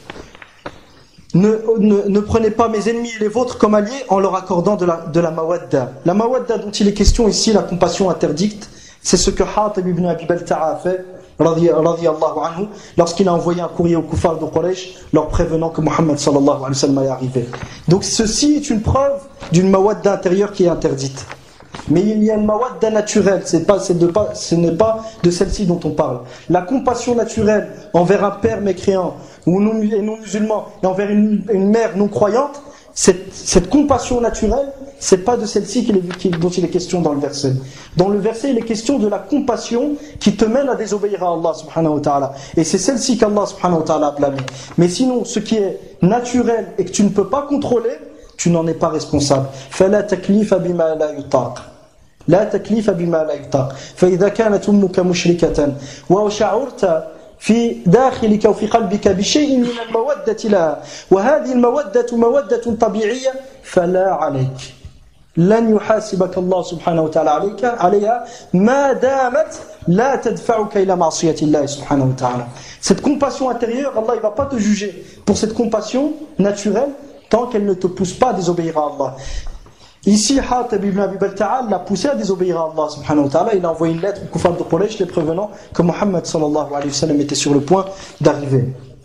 Ne, ne, ne prenez pas mes ennemis et les vôtres comme alliés en leur accordant de la, de la mawadda. La mawadda dont il est question ici, la compassion interdite, c'est ce que Hatib ibn Abi Balta'a a fait, radiyallahu anhu, lorsqu'il a envoyé un courrier aux kuffar de Quraysh, leur prévenant que Muhammad sallallahu alayhi wa sallam est arrivé. Donc ceci est une preuve d'une mawadda intérieure qui est interdite. Mais il y a une mawadda naturelle, c'est pas, c'est de pas, ce n'est pas de celle-ci dont on parle. La compassion naturelle envers un père mécréant ou non, et non musulman et envers une, une mère non croyante, cette, cette compassion naturelle, c'est pas de celle-ci qu'il est, qu'il, dont il est question dans le verset. Dans le verset, il est question de la compassion qui te mène à désobéir à Allah subhanahu wa ta'ala. Et c'est celle-ci qu'Allah subhanahu wa ta'ala a blâmée. Mais sinon, ce qui est naturel et que tu ne peux pas contrôler, tu n'en es pas responsable. فَلَا تَكْلِيفَ بِمَا لَا يُطَاقَ لا تكليف بما لا يطاق فإذا كانت أمك مشركة وشعرت في داخلك وفي قلبك بشيء من المودة لها وهذه المودة مودة طبيعية فلا عليك لن يحاسبك الله سبحانه وتعالى عليك عليها ما دامت لا تدفعك إلى معصية الله سبحانه وتعالى. Cette compassion intérieure, Allah ne va pas te juger pour cette compassion naturelle tant qu'elle ne te pousse pas à désobéir à Allah. Ici, Hatib ibn Abi Balta'a l'a poussé à désobéir à Allah subhanahu wa ta'ala. Il a envoyé une lettre au kuffar de Quraysh les prévenant que Muhammad sallallahu alayhi wa sallam était sur le point d'arriver.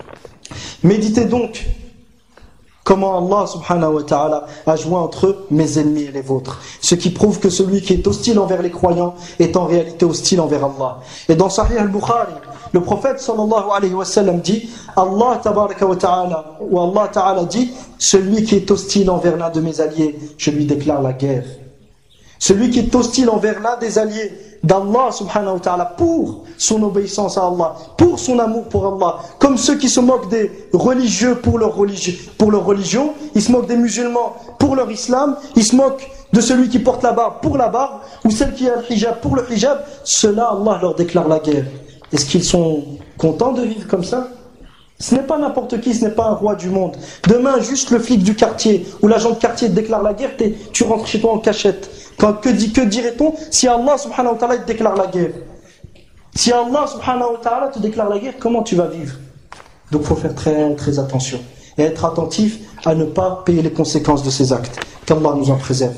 Méditez donc comment Allah subhanahu wa ta'ala a joint entre eux mes ennemis et les vôtres. Ce qui prouve que celui qui est hostile envers les croyants est en réalité hostile envers Allah. Et dans Sahih al-Bukhari, le prophète sallallahu alayhi wa sallam dit: Allah tabaraka wa ta'ala, ou Allah ta'ala dit: celui qui est hostile envers l'un de mes alliés, je lui déclare la guerre. Celui qui est hostile envers l'un des alliés d'Allah subhanahu wa ta'ala pour son obéissance à Allah, pour son amour pour Allah, comme ceux qui se moquent des religieux pour leur, religi- pour leur religion, ils se moquent des musulmans pour leur islam, ils se moquent de celui qui porte la barbe pour la barbe, ou celle qui a le hijab pour le hijab, ceux-là, Allah leur déclare la guerre. Est-ce qu'ils sont contents de vivre comme ça? Ce n'est pas n'importe qui, ce n'est pas un roi du monde. Demain, juste le flic du quartier ou l'agent de quartier te déclare la guerre, tu rentres chez toi en cachette. Quand, que, que dirait-on si Allah subhanahu wa ta'ala te déclare la guerre? Si Allah subhanahu wa ta'ala te déclare la guerre, comment tu vas vivre? Donc il faut faire très, très attention et être attentif à ne pas payer les conséquences de ces actes. Qu'Allah nous en préserve.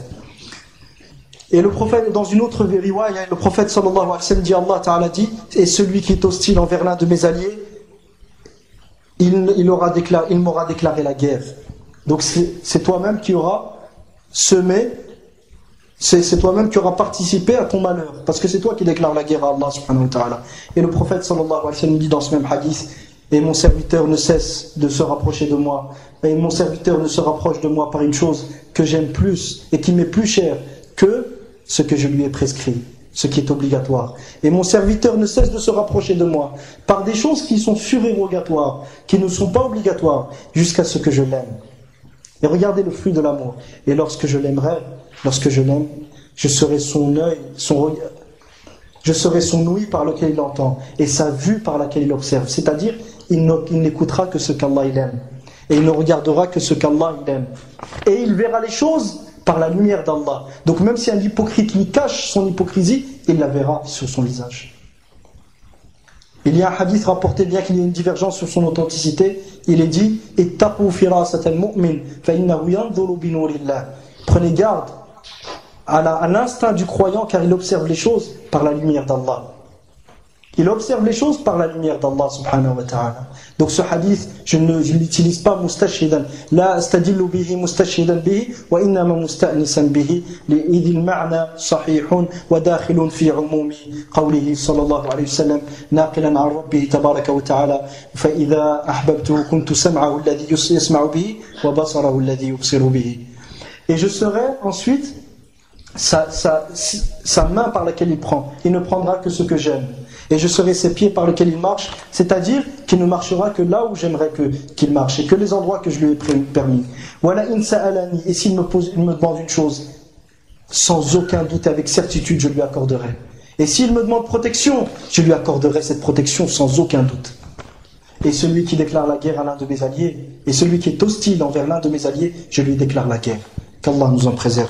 Et le prophète, dans une autre riwaya, le prophète sallallahu alayhi wa sallam dit, Allah ta'ala dit: et celui qui est hostile envers l'un de mes alliés, il, il, aura déclaré, il m'aura déclaré la guerre. Donc c'est, c'est toi-même qui auras semé, c'est, c'est toi-même qui auras participé à ton malheur, parce que c'est toi qui déclares la guerre à Allah subhanahu wa ta'ala. Et le prophète sallallahu alayhi wa sallam dit dans ce même hadith: et mon serviteur ne cesse de se rapprocher de moi, et mon serviteur ne se rapproche de moi par une chose que j'aime plus et qui m'est plus chère que ce que je lui ai prescrit, ce qui est obligatoire. Et mon serviteur ne cesse de se rapprocher de moi par des choses qui sont surérogatoires, qui ne sont pas obligatoires, jusqu'à ce que je l'aime. Et regardez le fruit de l'amour. Et lorsque je l'aimerai, lorsque je l'aime, je serai son œil, son regard, je serai son ouïe par lequel il entend, et sa vue par laquelle il observe. C'est-à-dire, il n'écoutera que ce qu'Allah il aime. Et il ne regardera que ce qu'Allah il aime. Et il verra les choses par la lumière d'Allah. Donc même si un hypocrite lui cache son hypocrisie, il la verra sur son visage. Il y a un hadith rapporté, bien qu'il y ait une divergence sur son authenticité, il est dit « Ittaqu firasat al-mu'min, fa innahu yanzuru bi nurillah » Prenez garde à, la, à l'instinct du croyant, car il observe les choses par la lumière d'Allah. Il observe les choses par la lumière d'Allah subhanahu wa ta'ala. Donc ce hadith, je ne je l'utilise pas mustashhidan. La astadillu bihi mustashhidan bihi wa innama musta'nisan bihi li'idhi al-ma'na sahihun wa dakhilun fi umumi qawlihi sallallahu alayhi wa sallam naqilan 'an rabbih tabaraka wa ta'ala fa idha ahbabtuhu kuntu sam'ahu alladhi yasma'u bihi wa basarahu alladhi yubsiru bihi. Et je serai ensuite sa, sa, sa main par laquelle il prend. Il ne prendra que ce que j'aime. Et je serai ses pieds par lesquels il marche, c'est-à-dire qu'il ne marchera que là où j'aimerais que, qu'il marche, et que les endroits que je lui ai permis. Voilà in sa'alani, et s'il me, pose, il me demande une chose, sans aucun doute, avec certitude, je lui accorderai. Et s'il me demande protection, je lui accorderai cette protection sans aucun doute. Et celui qui déclare la guerre à l'un de mes alliés, et celui qui est hostile envers l'un de mes alliés, je lui déclare la guerre. Qu'Allah nous en préserve.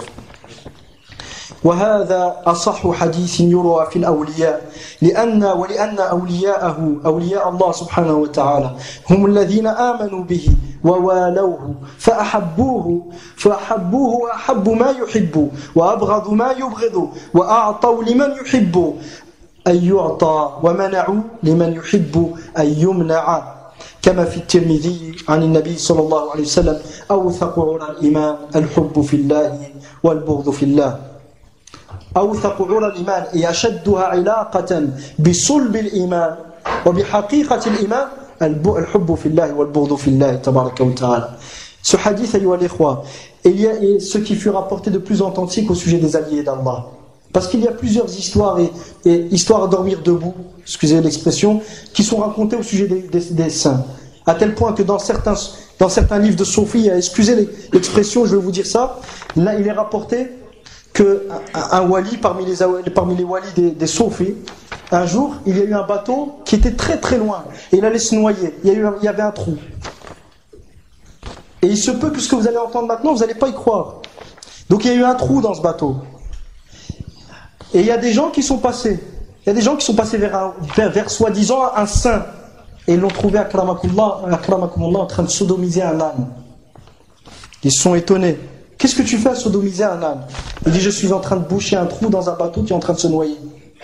وهذا أصح حديث يروى في الأولياء لأن ولأن أولياءه أولياء الله سبحانه وتعالى هم الذين آمنوا به ووالوه فأحبوه فأحبوه وأحبوا ما يحب وأبغضوا ما يبغض وأعطوا لمن يحب أن يعطى ومنعوا لمن يحب أن يمنع كما في الترمذي عن النبي صلى الله عليه وسلم أوثق عرى الإيمان الحب في الله والبغض في الله أوثق عرى الإيمان et أشدها علاقة بصلب الإيمان وبحقيقة الإيمان الحب في الله والبغض في الله تبارك وتعالى. Ce hadith, ayyuha al-ikhwa, il y a ce qui fut rapporté de plus authentique au sujet des alliés d'Allah. Parce qu'il y a plusieurs histoires et, et histoires à dormir debout, excusez l'expression, qui sont racontées au sujet des, des, des saints. À tel point que dans certains, dans certains livres de Sophie, excusez l'expression, je vais vous dire ça, là il est rapporté que un, un wali parmi les, parmi les walis des, des Sophis, un jour, il y a eu un bateau qui était très très loin et il allait se noyer. Il y, a eu un, il y avait un trou. Et il se peut que ce que vous allez entendre maintenant, vous n'allez pas y croire. Donc il y a eu un trou dans ce bateau. Et il y a des gens qui sont passés. Il y a des gens qui sont passés vers, un, vers, vers soi-disant un saint. Et ils l'ont trouvé akramakumullah, akramakumullah, en train de sodomiser un âne. Ils se sont étonnés. Qu'est-ce que tu fais à sodomiser un âne? Il dit, je suis en train de boucher un trou dans un bateau qui est en train de se noyer.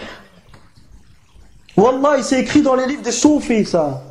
Wallah, il s'est écrit dans les livres des soufis, ça.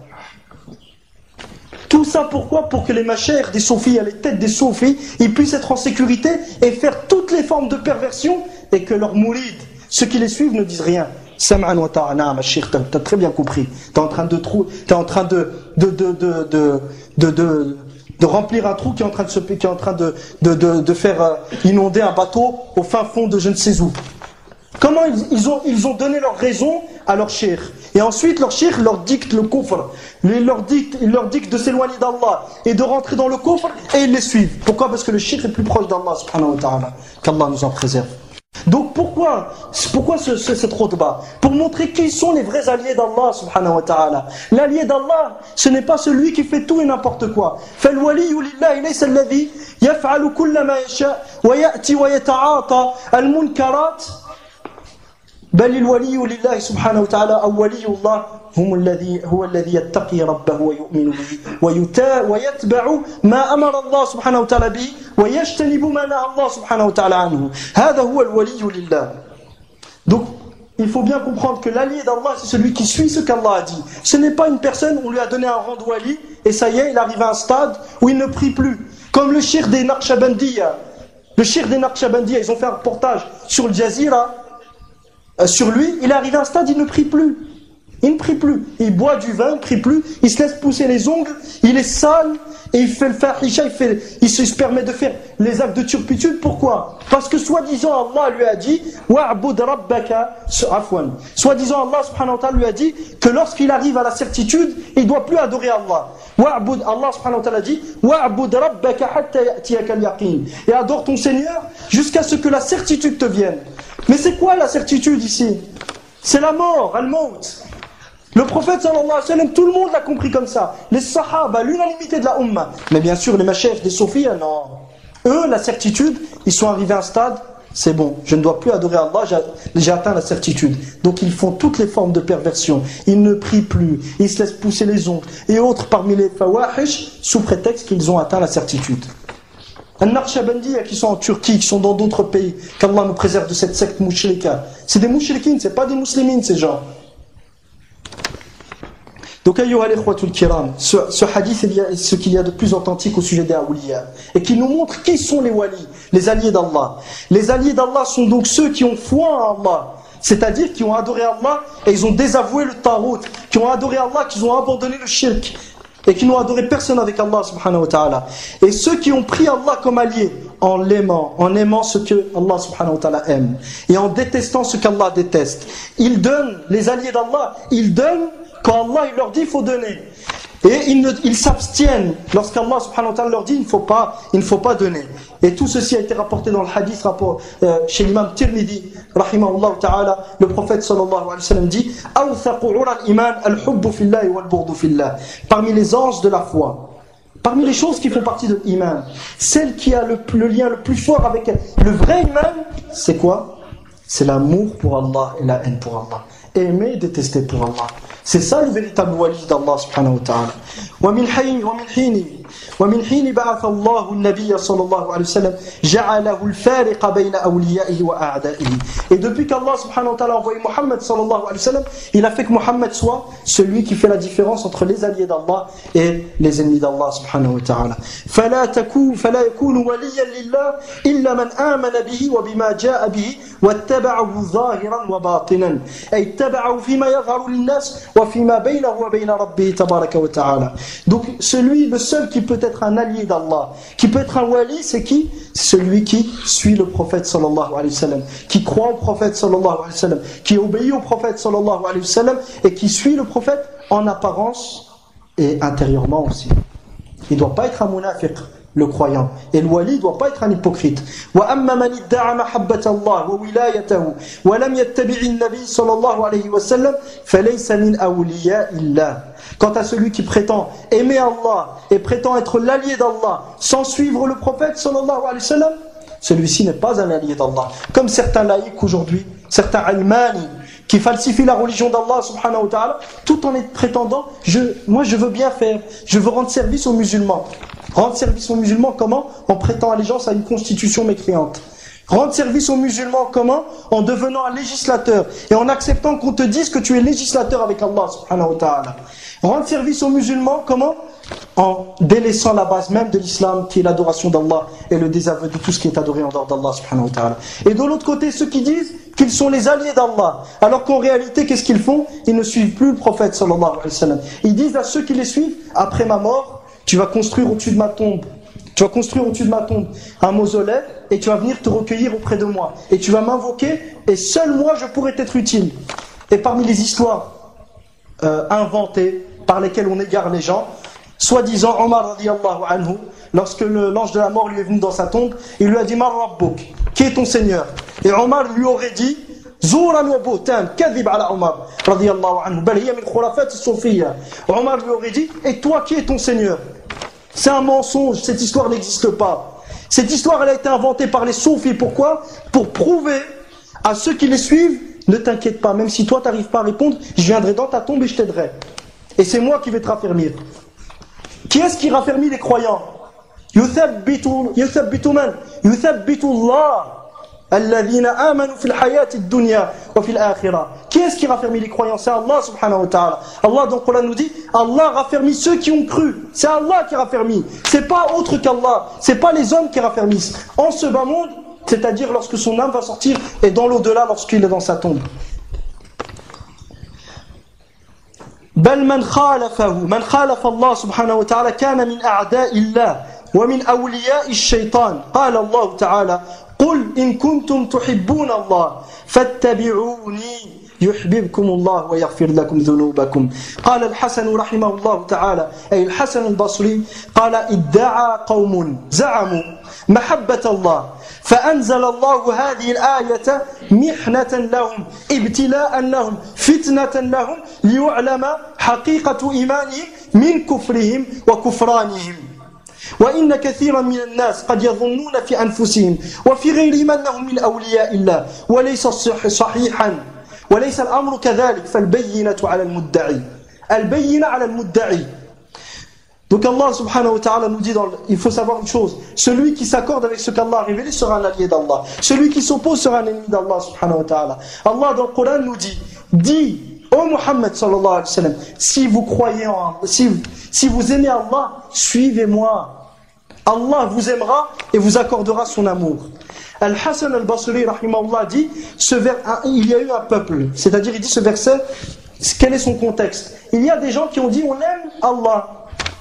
Tout ça pourquoi? Pour que les machères des soufis, les têtes des soufis, ils puissent être en sécurité et faire toutes les formes de perversion et que leurs mourides, ceux qui les suivent, ne disent rien. Sam'an wa ta'ana, ma chère, t'as très bien compris. T'es en train de trou, t'es en train de de de de de de, de de remplir un trou qui est en train de se qui est en train de de de, de faire euh, inonder un bateau au fin fond de je ne sais où. Comment ils, ils ont ils ont donné leur raison à leur cheikh et ensuite leur cheikh leur dicte le kufr, il leur dicte il leur dicte de s'éloigner d'Allah et de rentrer dans le kufr et ils les suivent. Pourquoi? Parce que le cheikh est plus proche d'Allah subhanahu wa ta'ala. Qu'Allah nous en préserve. Donc pourquoi pourquoi ce, ce, cette khutbah? Pour montrer qui sont les vrais alliés d'Allah subhanahu wa ta'ala. L'allié d'Allah, ce n'est pas celui qui fait tout et n'importe quoi. فالولي لله ليس الذي يفعل كل ما يشاء ويأتي ويتعاطى المنكرات بل الولي لله سبحانه وتعالى أو ولي الله هم الذي هو الذي يتقي ربه ويؤمن به ويتا ويتبع ما أمر الله سبحانه وتعالى به ويجتنب ما نهى الله سبحانه وتعالى عنه هذا هو الولي لله. Donc il faut bien comprendre que l'allié d'Allah c'est celui qui suit ce qu'Allah a dit. Ce n'est pas une personne, on lui a donné un rang de wali et ça y est, il arrive à un stade où il ne prie plus. Comme le cheikh des Naqshbandiya. Le cheikh des Naqshbandiya, ils ont fait un reportage sur le Jazira. Sur lui, il est arrivé à un stade, il ne prie plus. Il ne prie plus. Il boit du vin, il ne prie plus. Il se laisse pousser les ongles, il est sale, et il fait le fahisha, il, fait, il se permet de faire les actes de turpitude. Pourquoi? Parce que soi-disant Allah lui a dit Wa'bud rabbaka afwan. Soi-disant Allah subhanahu wa ta'ala lui a dit que lorsqu'il arrive à la certitude, il ne doit plus adorer Allah. Wa'bud, Allah subhanahu wa ta'ala dit Wa'bud rabbaka hatta ya'tiyaka al-yaqin. Et adore ton Seigneur jusqu'à ce que la certitude te vienne. Mais c'est quoi la certitude ici? C'est la mort, al-maut. Le prophète sallallahu alayhi wa sallam, tout le monde l'a compris comme ça. Les sahaba, l'unanimité de la umma. Mais bien sûr, les machefs des soufis, non. Eux, la certitude, ils sont arrivés à un stade, c'est bon, je ne dois plus adorer Allah, j'ai, j'ai atteint la certitude. Donc ils font toutes les formes de perversion. Ils ne prient plus, ils se laissent pousser les ongles. Et autres parmi les fawahish, sous prétexte qu'ils ont atteint la certitude. Al-Naqshbandiyya qui sont en Turquie, qui sont dans d'autres pays, qu'Allah nous préserve de cette secte mouchrika. C'est des mouchrikines, c'est pas des muslimines ces gens. Donc, ayyuha al-ikhwatul kiram, ce, ce hadith, il y a ce qu'il y a de plus authentique au sujet des awliya, et qui nous montre qui sont les walis, les alliés d'Allah. Les alliés d'Allah sont donc ceux qui ont foi en Allah, c'est-à-dire qui ont adoré Allah et ils ont désavoué le tarout, qui ont adoré Allah, qui ont abandonné le shirk, et qui n'ont adoré personne avec Allah subhanahu wa ta'ala. Et ceux qui ont pris Allah comme allié, en l'aimant, en aimant ce que Allah subhanahu wa ta'ala aime, et en détestant ce qu'Allah déteste. Ils donnent, les alliés d'Allah, ils donnent quand Allah il leur dit il faut donner, et ils, ne, ils s'abstiennent lorsqu'Allah subhanahu wa ta'ala leur dit il ne faut pas, il ne faut pas donner. Et tout ceci a été rapporté dans le hadith rapport, euh, chez l'imam Tirmidhi rahimahullah ta'ala. Le prophète sallallahu alayhi wa sallam dit awthaqu ura al-iman al-hubbu fillahi wal-bughdu fillah. Parmi les anges de la foi, parmi les choses qui font partie de l'iman, celle qui a le, le lien le plus fort avec elle, le vrai iman, c'est quoi? C'est l'amour pour Allah et la haine pour Allah. Aimer et détester pour Allah. C'est ça le véritable wali d'Allah subhanahu wa ta'ala. ومن حين ومن حين ومن حين بعث الله النبي صلى الله عليه وسلم جعله الفارق بين أوليائه وأعدائه. Et depuis qu'Allah subhanahu wa ta'ala a envoyé Muhammad sallallahu alayhi wa sallam, il a fait que Muhammad soit celui qui fait la différence entre les alliés d'Allah et les ennemis d'Allah subhanahu wa ta'ala. فلا تكون فلا يكون وليا لله إلا من آمن به وبما جاء به واتبعه ظاهرا وباطنا أي اتبعه فيما يظهر للناس وفيما بينه وبين ربه تبارك وتعالى. Donc celui, le seul qui peut être un allié d'Allah, qui peut être un wali, c'est qui? C'est celui qui suit le prophète sallallahu alayhi wa sallam, qui croit au prophète sallallahu alayhi wa sallam, qui obéit au prophète sallallahu alayhi wa sallam et qui suit le prophète en apparence et intérieurement aussi. Il ne doit pas être un munafiq, le croyant. Et le wali ne doit pas être un hypocrite. وَأَمَّا مَنِ ادَّعَى مَحَبَّةَ اللَّهِ وَوِلَايَتَهُ وَلَمْ يَتَّبِعِ النَّبِيِّ صلى الله عليه وسلم فَلَيْسَ مِنْ أَوْلِيَاءِ اللَّهِ. Quant à celui qui prétend aimer Allah et prétend être l'allié d'Allah sans suivre le prophète sallallahu alayhi wa sallam, celui-ci n'est pas un allié d'Allah. Comme certains laïcs aujourd'hui, certains almani, qui falsifient la religion d'Allah subhanahu wa ta'ala, tout en prétendant, je, moi je veux bien faire, je veux rendre service aux musulmans. Rendre service aux musulmans comment? En prêtant allégeance à une constitution mécréante. Rendre service aux musulmans comment? En devenant un législateur et en acceptant qu'on te dise que tu es législateur avec Allah subhanahu wa ta'ala. Rendre service aux musulmans comment? En délaissant la base même de l'islam qui est l'adoration d'Allah et le désaveu de tout ce qui est adoré en dehors d'Allah subhanahu wa ta'ala. Et de l'autre côté, ceux qui disent qu'ils sont les alliés d'Allah, alors qu'en réalité, qu'est-ce qu'ils font? Ils ne suivent plus le prophète sallallahu alayhi wa sallam. Ils disent à ceux qui les suivent, après ma mort, tu vas construire au-dessus de ma tombe, tu vas construire au-dessus de ma tombe un mausolée et tu vas venir te recueillir auprès de moi. Et tu vas m'invoquer et seul moi je pourrai t'être utile. Et parmi les histoires euh, inventées par lesquelles on égare les gens, soi-disant Omar radiyallahu anhu, lorsque le, l'ange de la mort lui est venu dans sa tombe, il lui a dit Mar Rabbuk, qui est ton Seigneur? Et Omar lui aurait dit Zouran wa boutan, kadhib ala Omar radiyallahu anhu, bal hiya min khurafat as-soufiyya. Omar lui aurait dit et toi qui est ton Seigneur? C'est un mensonge, cette histoire n'existe pas. Cette histoire elle a été inventée par les soufis. Pourquoi? Pour prouver à ceux qui les suivent, ne t'inquiète pas, même si toi tu n'arrives pas à répondre, je viendrai dans ta tombe et je t'aiderai. Et c'est moi qui vais te raffermir. Qui est-ce qui raffermit les croyants? Yuthabbitu yuthabbitu man? Yuthabbitu Allah alladhina amanu fil hayati ad-dunya wa fil akhirah. Qui est-ce qui raffermit les croyants? C'est Allah subhanahu wa ta'ala. Allah dans le Coran nous dit Allah raffermit ceux qui ont cru. C'est Allah qui raffermit. C'est pas autre qu'Allah. C'est pas les hommes qui raffermissent. En ce bas monde, c'est-à-dire lorsque son âme va sortir et dans l'au-delà lorsqu'il est dans sa tombe. بل من خالفه من خالف الله سبحانه وتعالى كان من أعداء الله ومن أولياء الشيطان. قال الله تعالى قل إن كنتم تحبون الله فاتبعوني يحببكم الله ويغفر لكم ذنوبكم. قال الحسن رحمه الله تعالى أي الحسن البصري قال ادعى قوم زعموا محبة الله فأنزل الله هذه الآية محنة لهم ابتلاء لهم فتنة لهم ليعلم حقيقة إيمانهم من كفرهم وكفرانهم. وإن كثيرا من الناس قد يظنون في أنفسهم وفي غيرهم أنهم من أولياء الله وليس صحيحا وليس الأمر كذلك فالبينة على المدعي البينة على المدعي. Donc Allah subhanahu wa ta'ala nous dit, dans le, il faut savoir une chose, celui qui s'accorde avec ce qu'Allah a révélé sera un allié d'Allah, celui qui s'oppose sera un ennemi d'Allah subhanahu wa ta'ala. Allah dans le Coran nous dit, dis ô Muhammad sallallahu alayhi wa sallam, si vous croyez en si, si vous aimez Allah, suivez-moi. Allah vous aimera et vous accordera son amour. Al-Hasan al-Basri rahimahullah dit, ce ver, il y a eu un peuple, c'est-à-dire il dit ce verset, quel est son contexte? Il y a des gens qui ont dit on aime Allah.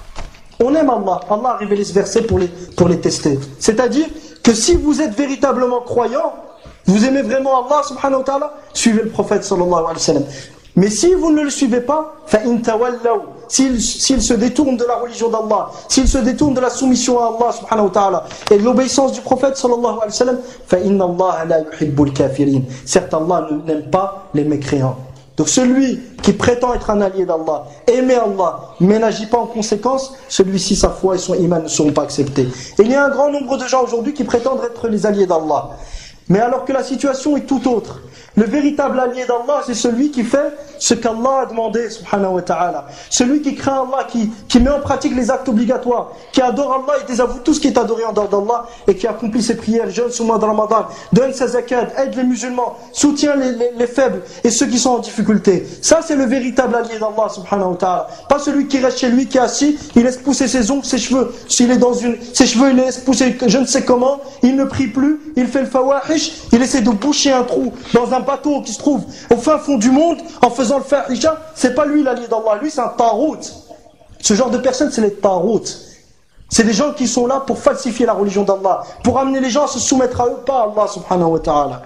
On aime Allah. Allah a révélé ce verset pour les, pour les tester. C'est-à-dire que si vous êtes véritablement croyant, vous aimez vraiment Allah subhanahu wa ta'ala, suivez le prophète sallallahu alayhi wa sallam. Mais si vous ne le suivez pas, فَإِن تَوَلَّوْا s'il, s'il se détourne de la religion d'Allah, s'il se détourne de la soumission à Allah subhanahu wa ta'ala et de l'obéissance du prophète sallallahu alayhi wa sallam, فَإِنَّ اللَّهَ لَا يُحِبُّ الْكَافِرِينَ. Certes, Allah n'aime pas les mécréants. Donc celui qui prétend être un allié d'Allah, aimer Allah, mais n'agit pas en conséquence, celui-ci, sa foi et son iman ne seront pas acceptés. Et il y a un grand nombre de gens aujourd'hui qui prétendent être les alliés d'Allah. Mais alors que la situation est tout autre. Le véritable allié d'Allah, c'est celui qui fait ce qu'Allah a demandé, subhanahu wa ta'ala. Celui qui craint Allah, qui, qui met en pratique les actes obligatoires, qui adore Allah et désavoue tout ce qui est adoré en dehors d'Allah, et qui accomplit ses prières, jeûne sous le mois de Ramadan, donne sa zakat, aide les musulmans, soutient les, les, les faibles et ceux qui sont en difficulté. Ça, c'est le véritable allié d'Allah, subhanahu wa ta'ala. Pas celui qui reste chez lui, qui est assis, il laisse pousser ses ongles, ses cheveux. S'il est dans une, ses cheveux, il les laisse pousser je ne sais comment, il ne prie plus, il fait le fawahish, il essaie de boucher un trou dans un bateau qui se trouve au fin fond du monde en faisant le fahisha. C'est pas lui l'allié d'Allah, lui c'est un tarout. Ce genre de personnes, c'est les tarout. C'est des gens qui sont là pour falsifier la religion d'Allah, pour amener les gens à se soumettre à eux, pas à Allah subhanahu wa ta'ala.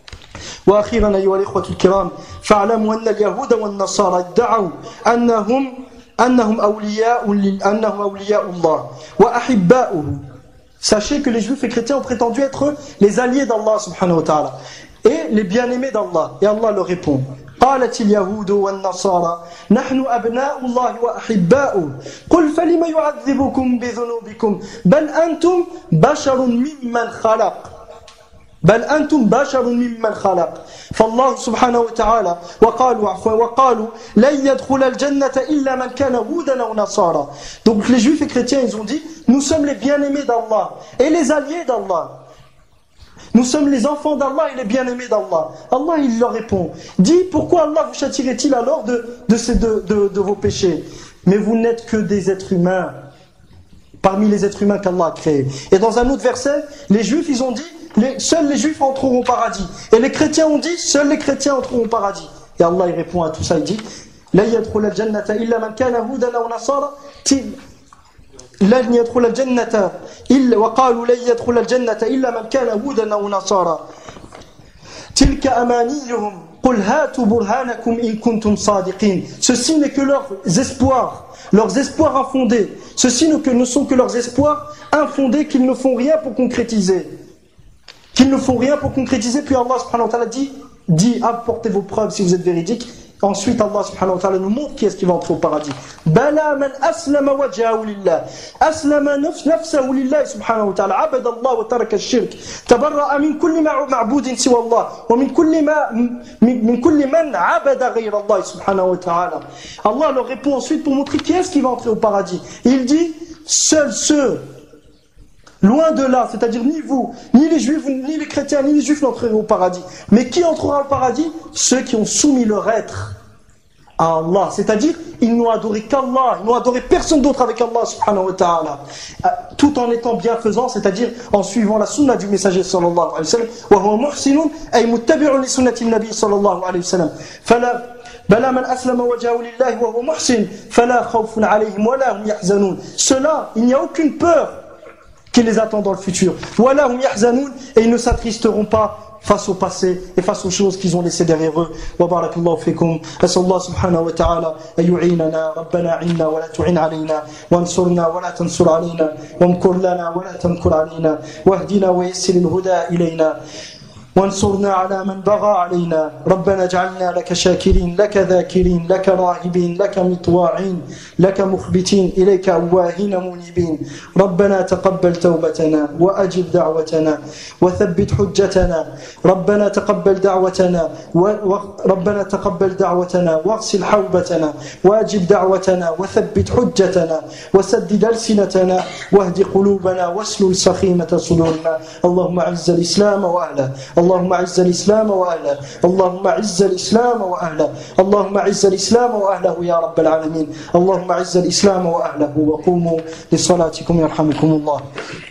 وأخيرا أيها الإخوة الكرام فاعلموا أن اليهود والنصارى ادعوا أنهم أنهم أولياء أنهم أولياء الله وأحباؤه. Sachez que les juifs et chrétiens ont prétendu être les alliés d'Allah subhanahu wa ta'ala et les bien-aimés d'Allah. Et Allah leur répond, قالت اليهود والنصارى نحن أبناء الله وأحباؤه قل فلم يعذبكم بذنوبكم بل أنتم بشر ممن خلق بل أنتم بشر ممن خلق فالله سبحانه وتعالى وقالوا وقالوا لن يدخل الجنة إلا من كان هودا أو نصارى. Donc les juifs et chrétiens ils ont dit nous sommes les bien-aimés d'Allah et les alliés d'Allah. Nous sommes les enfants d'Allah et les bien-aimés d'Allah. Allah il leur répond, dit pourquoi Allah vous châtierait-il alors de, de, ces, de, de, de vos péchés? Mais vous n'êtes que des êtres humains parmi les êtres humains qu'Allah a créés. Et dans un autre verset, les juifs ils ont dit les, seuls les juifs entreront au paradis. Et les chrétiens ont dit seuls les chrétiens entreront au paradis. Et Allah il répond à tout ça, il dit La yadkhul al-jannata illa man kana hudan aw nasara لن يدخل الجنة إلا وقالوا لن يدخل الجنة إلا من كان هودا أو نصارى تلك أمانيهم قل هاتوا برهانكم إن كنتم صادقين. Ceci n'est que leurs espoirs, leurs espoirs infondés. Ceci ne sont que leurs espoirs infondés qu'ils ne font rien pour concrétiser. Qu'ils ne font rien pour concrétiser. Puis Allah subhanahu wa ta'ala dit, dit apportez vos preuves si vous êtes véridiques. Ensuite, Allah subhanahu wa ta'ala nous montre qui est-ce qui va entrer au paradis. Bala man aslama wajhahu lillah. Aslama nafsahu lillah subhanahu wa ta'ala. Abada Allah wa taraka ash-shirk. Tabarra'a min kulli ma'budin siwa Allah. Wa min kulli ma min kulli man abada ghayra Allah subhanahu wa ta'ala. Allah leur répond ensuite pour montrer qui est-ce qui va entrer au paradis. Il dit, seuls ceux loin de là, c'est-à-dire ni vous, ni les juifs, ni les chrétiens, ni les juifs n'entreront au paradis. Mais qui entrera au paradis? Ceux qui ont soumis leur être à Allah. C'est-à-dire, ils n'ont adoré qu'Allah, ils n'ont adoré personne d'autre avec Allah subhanahu wa ta'ala. Tout en étant bienfaisants, c'est-à-dire en suivant la sunna du messager sallallahu alayhi wa sallam. Wa huwa muhsinun ay muttabi'un li sunnati an-nabi sallallahu alayhi wa sallam. Fala bala man aslama wajhahu lillahi wa huwa muhsin fala khawfun alayhim wa la hum yahzanun. Cela, il n'y a aucune peur qui les attend dans le futur. Voilà hum yahzanoun, et ils ne s'attristeront pas face au passé et face aux choses qu'ils ont laissées derrière eux. Wa barakallahu fikum. As'Allah subhanahu wa ta'ala an yu'inana rabbana 'inna wa la tu'in 'alayna wansurna wa la tansur 'alayna wamkur lana wa la tamkur 'alayna wahdina wa yassir al-huda ilayna وانصرنا على من بغى علينا ربنا اجعلنا لك شاكرين لك ذاكرين لك راهبين لك مطواعين لك مخبتين إليك أواهين منيبين ربنا تقبل توبتنا وأجب دعوتنا وثبت حجتنا ربنا تقبل دعوتنا ربنا تقبل دعوتنا واغسل حوبتنا وأجب دعوتنا وثبت حجتنا وسدد ألسنتنا واهد قلوبنا واسلل سخيمة صدورنا اللهم أعز الإسلام وأهله اللهم أعز الإسلام وأهله اللهم أعز الإسلام وأهله اللهم أعز الإسلام وأهله يا رب العالمين اللهم أعز الإسلام وأهله وقوموا لصلاتكم يرحمكم الله.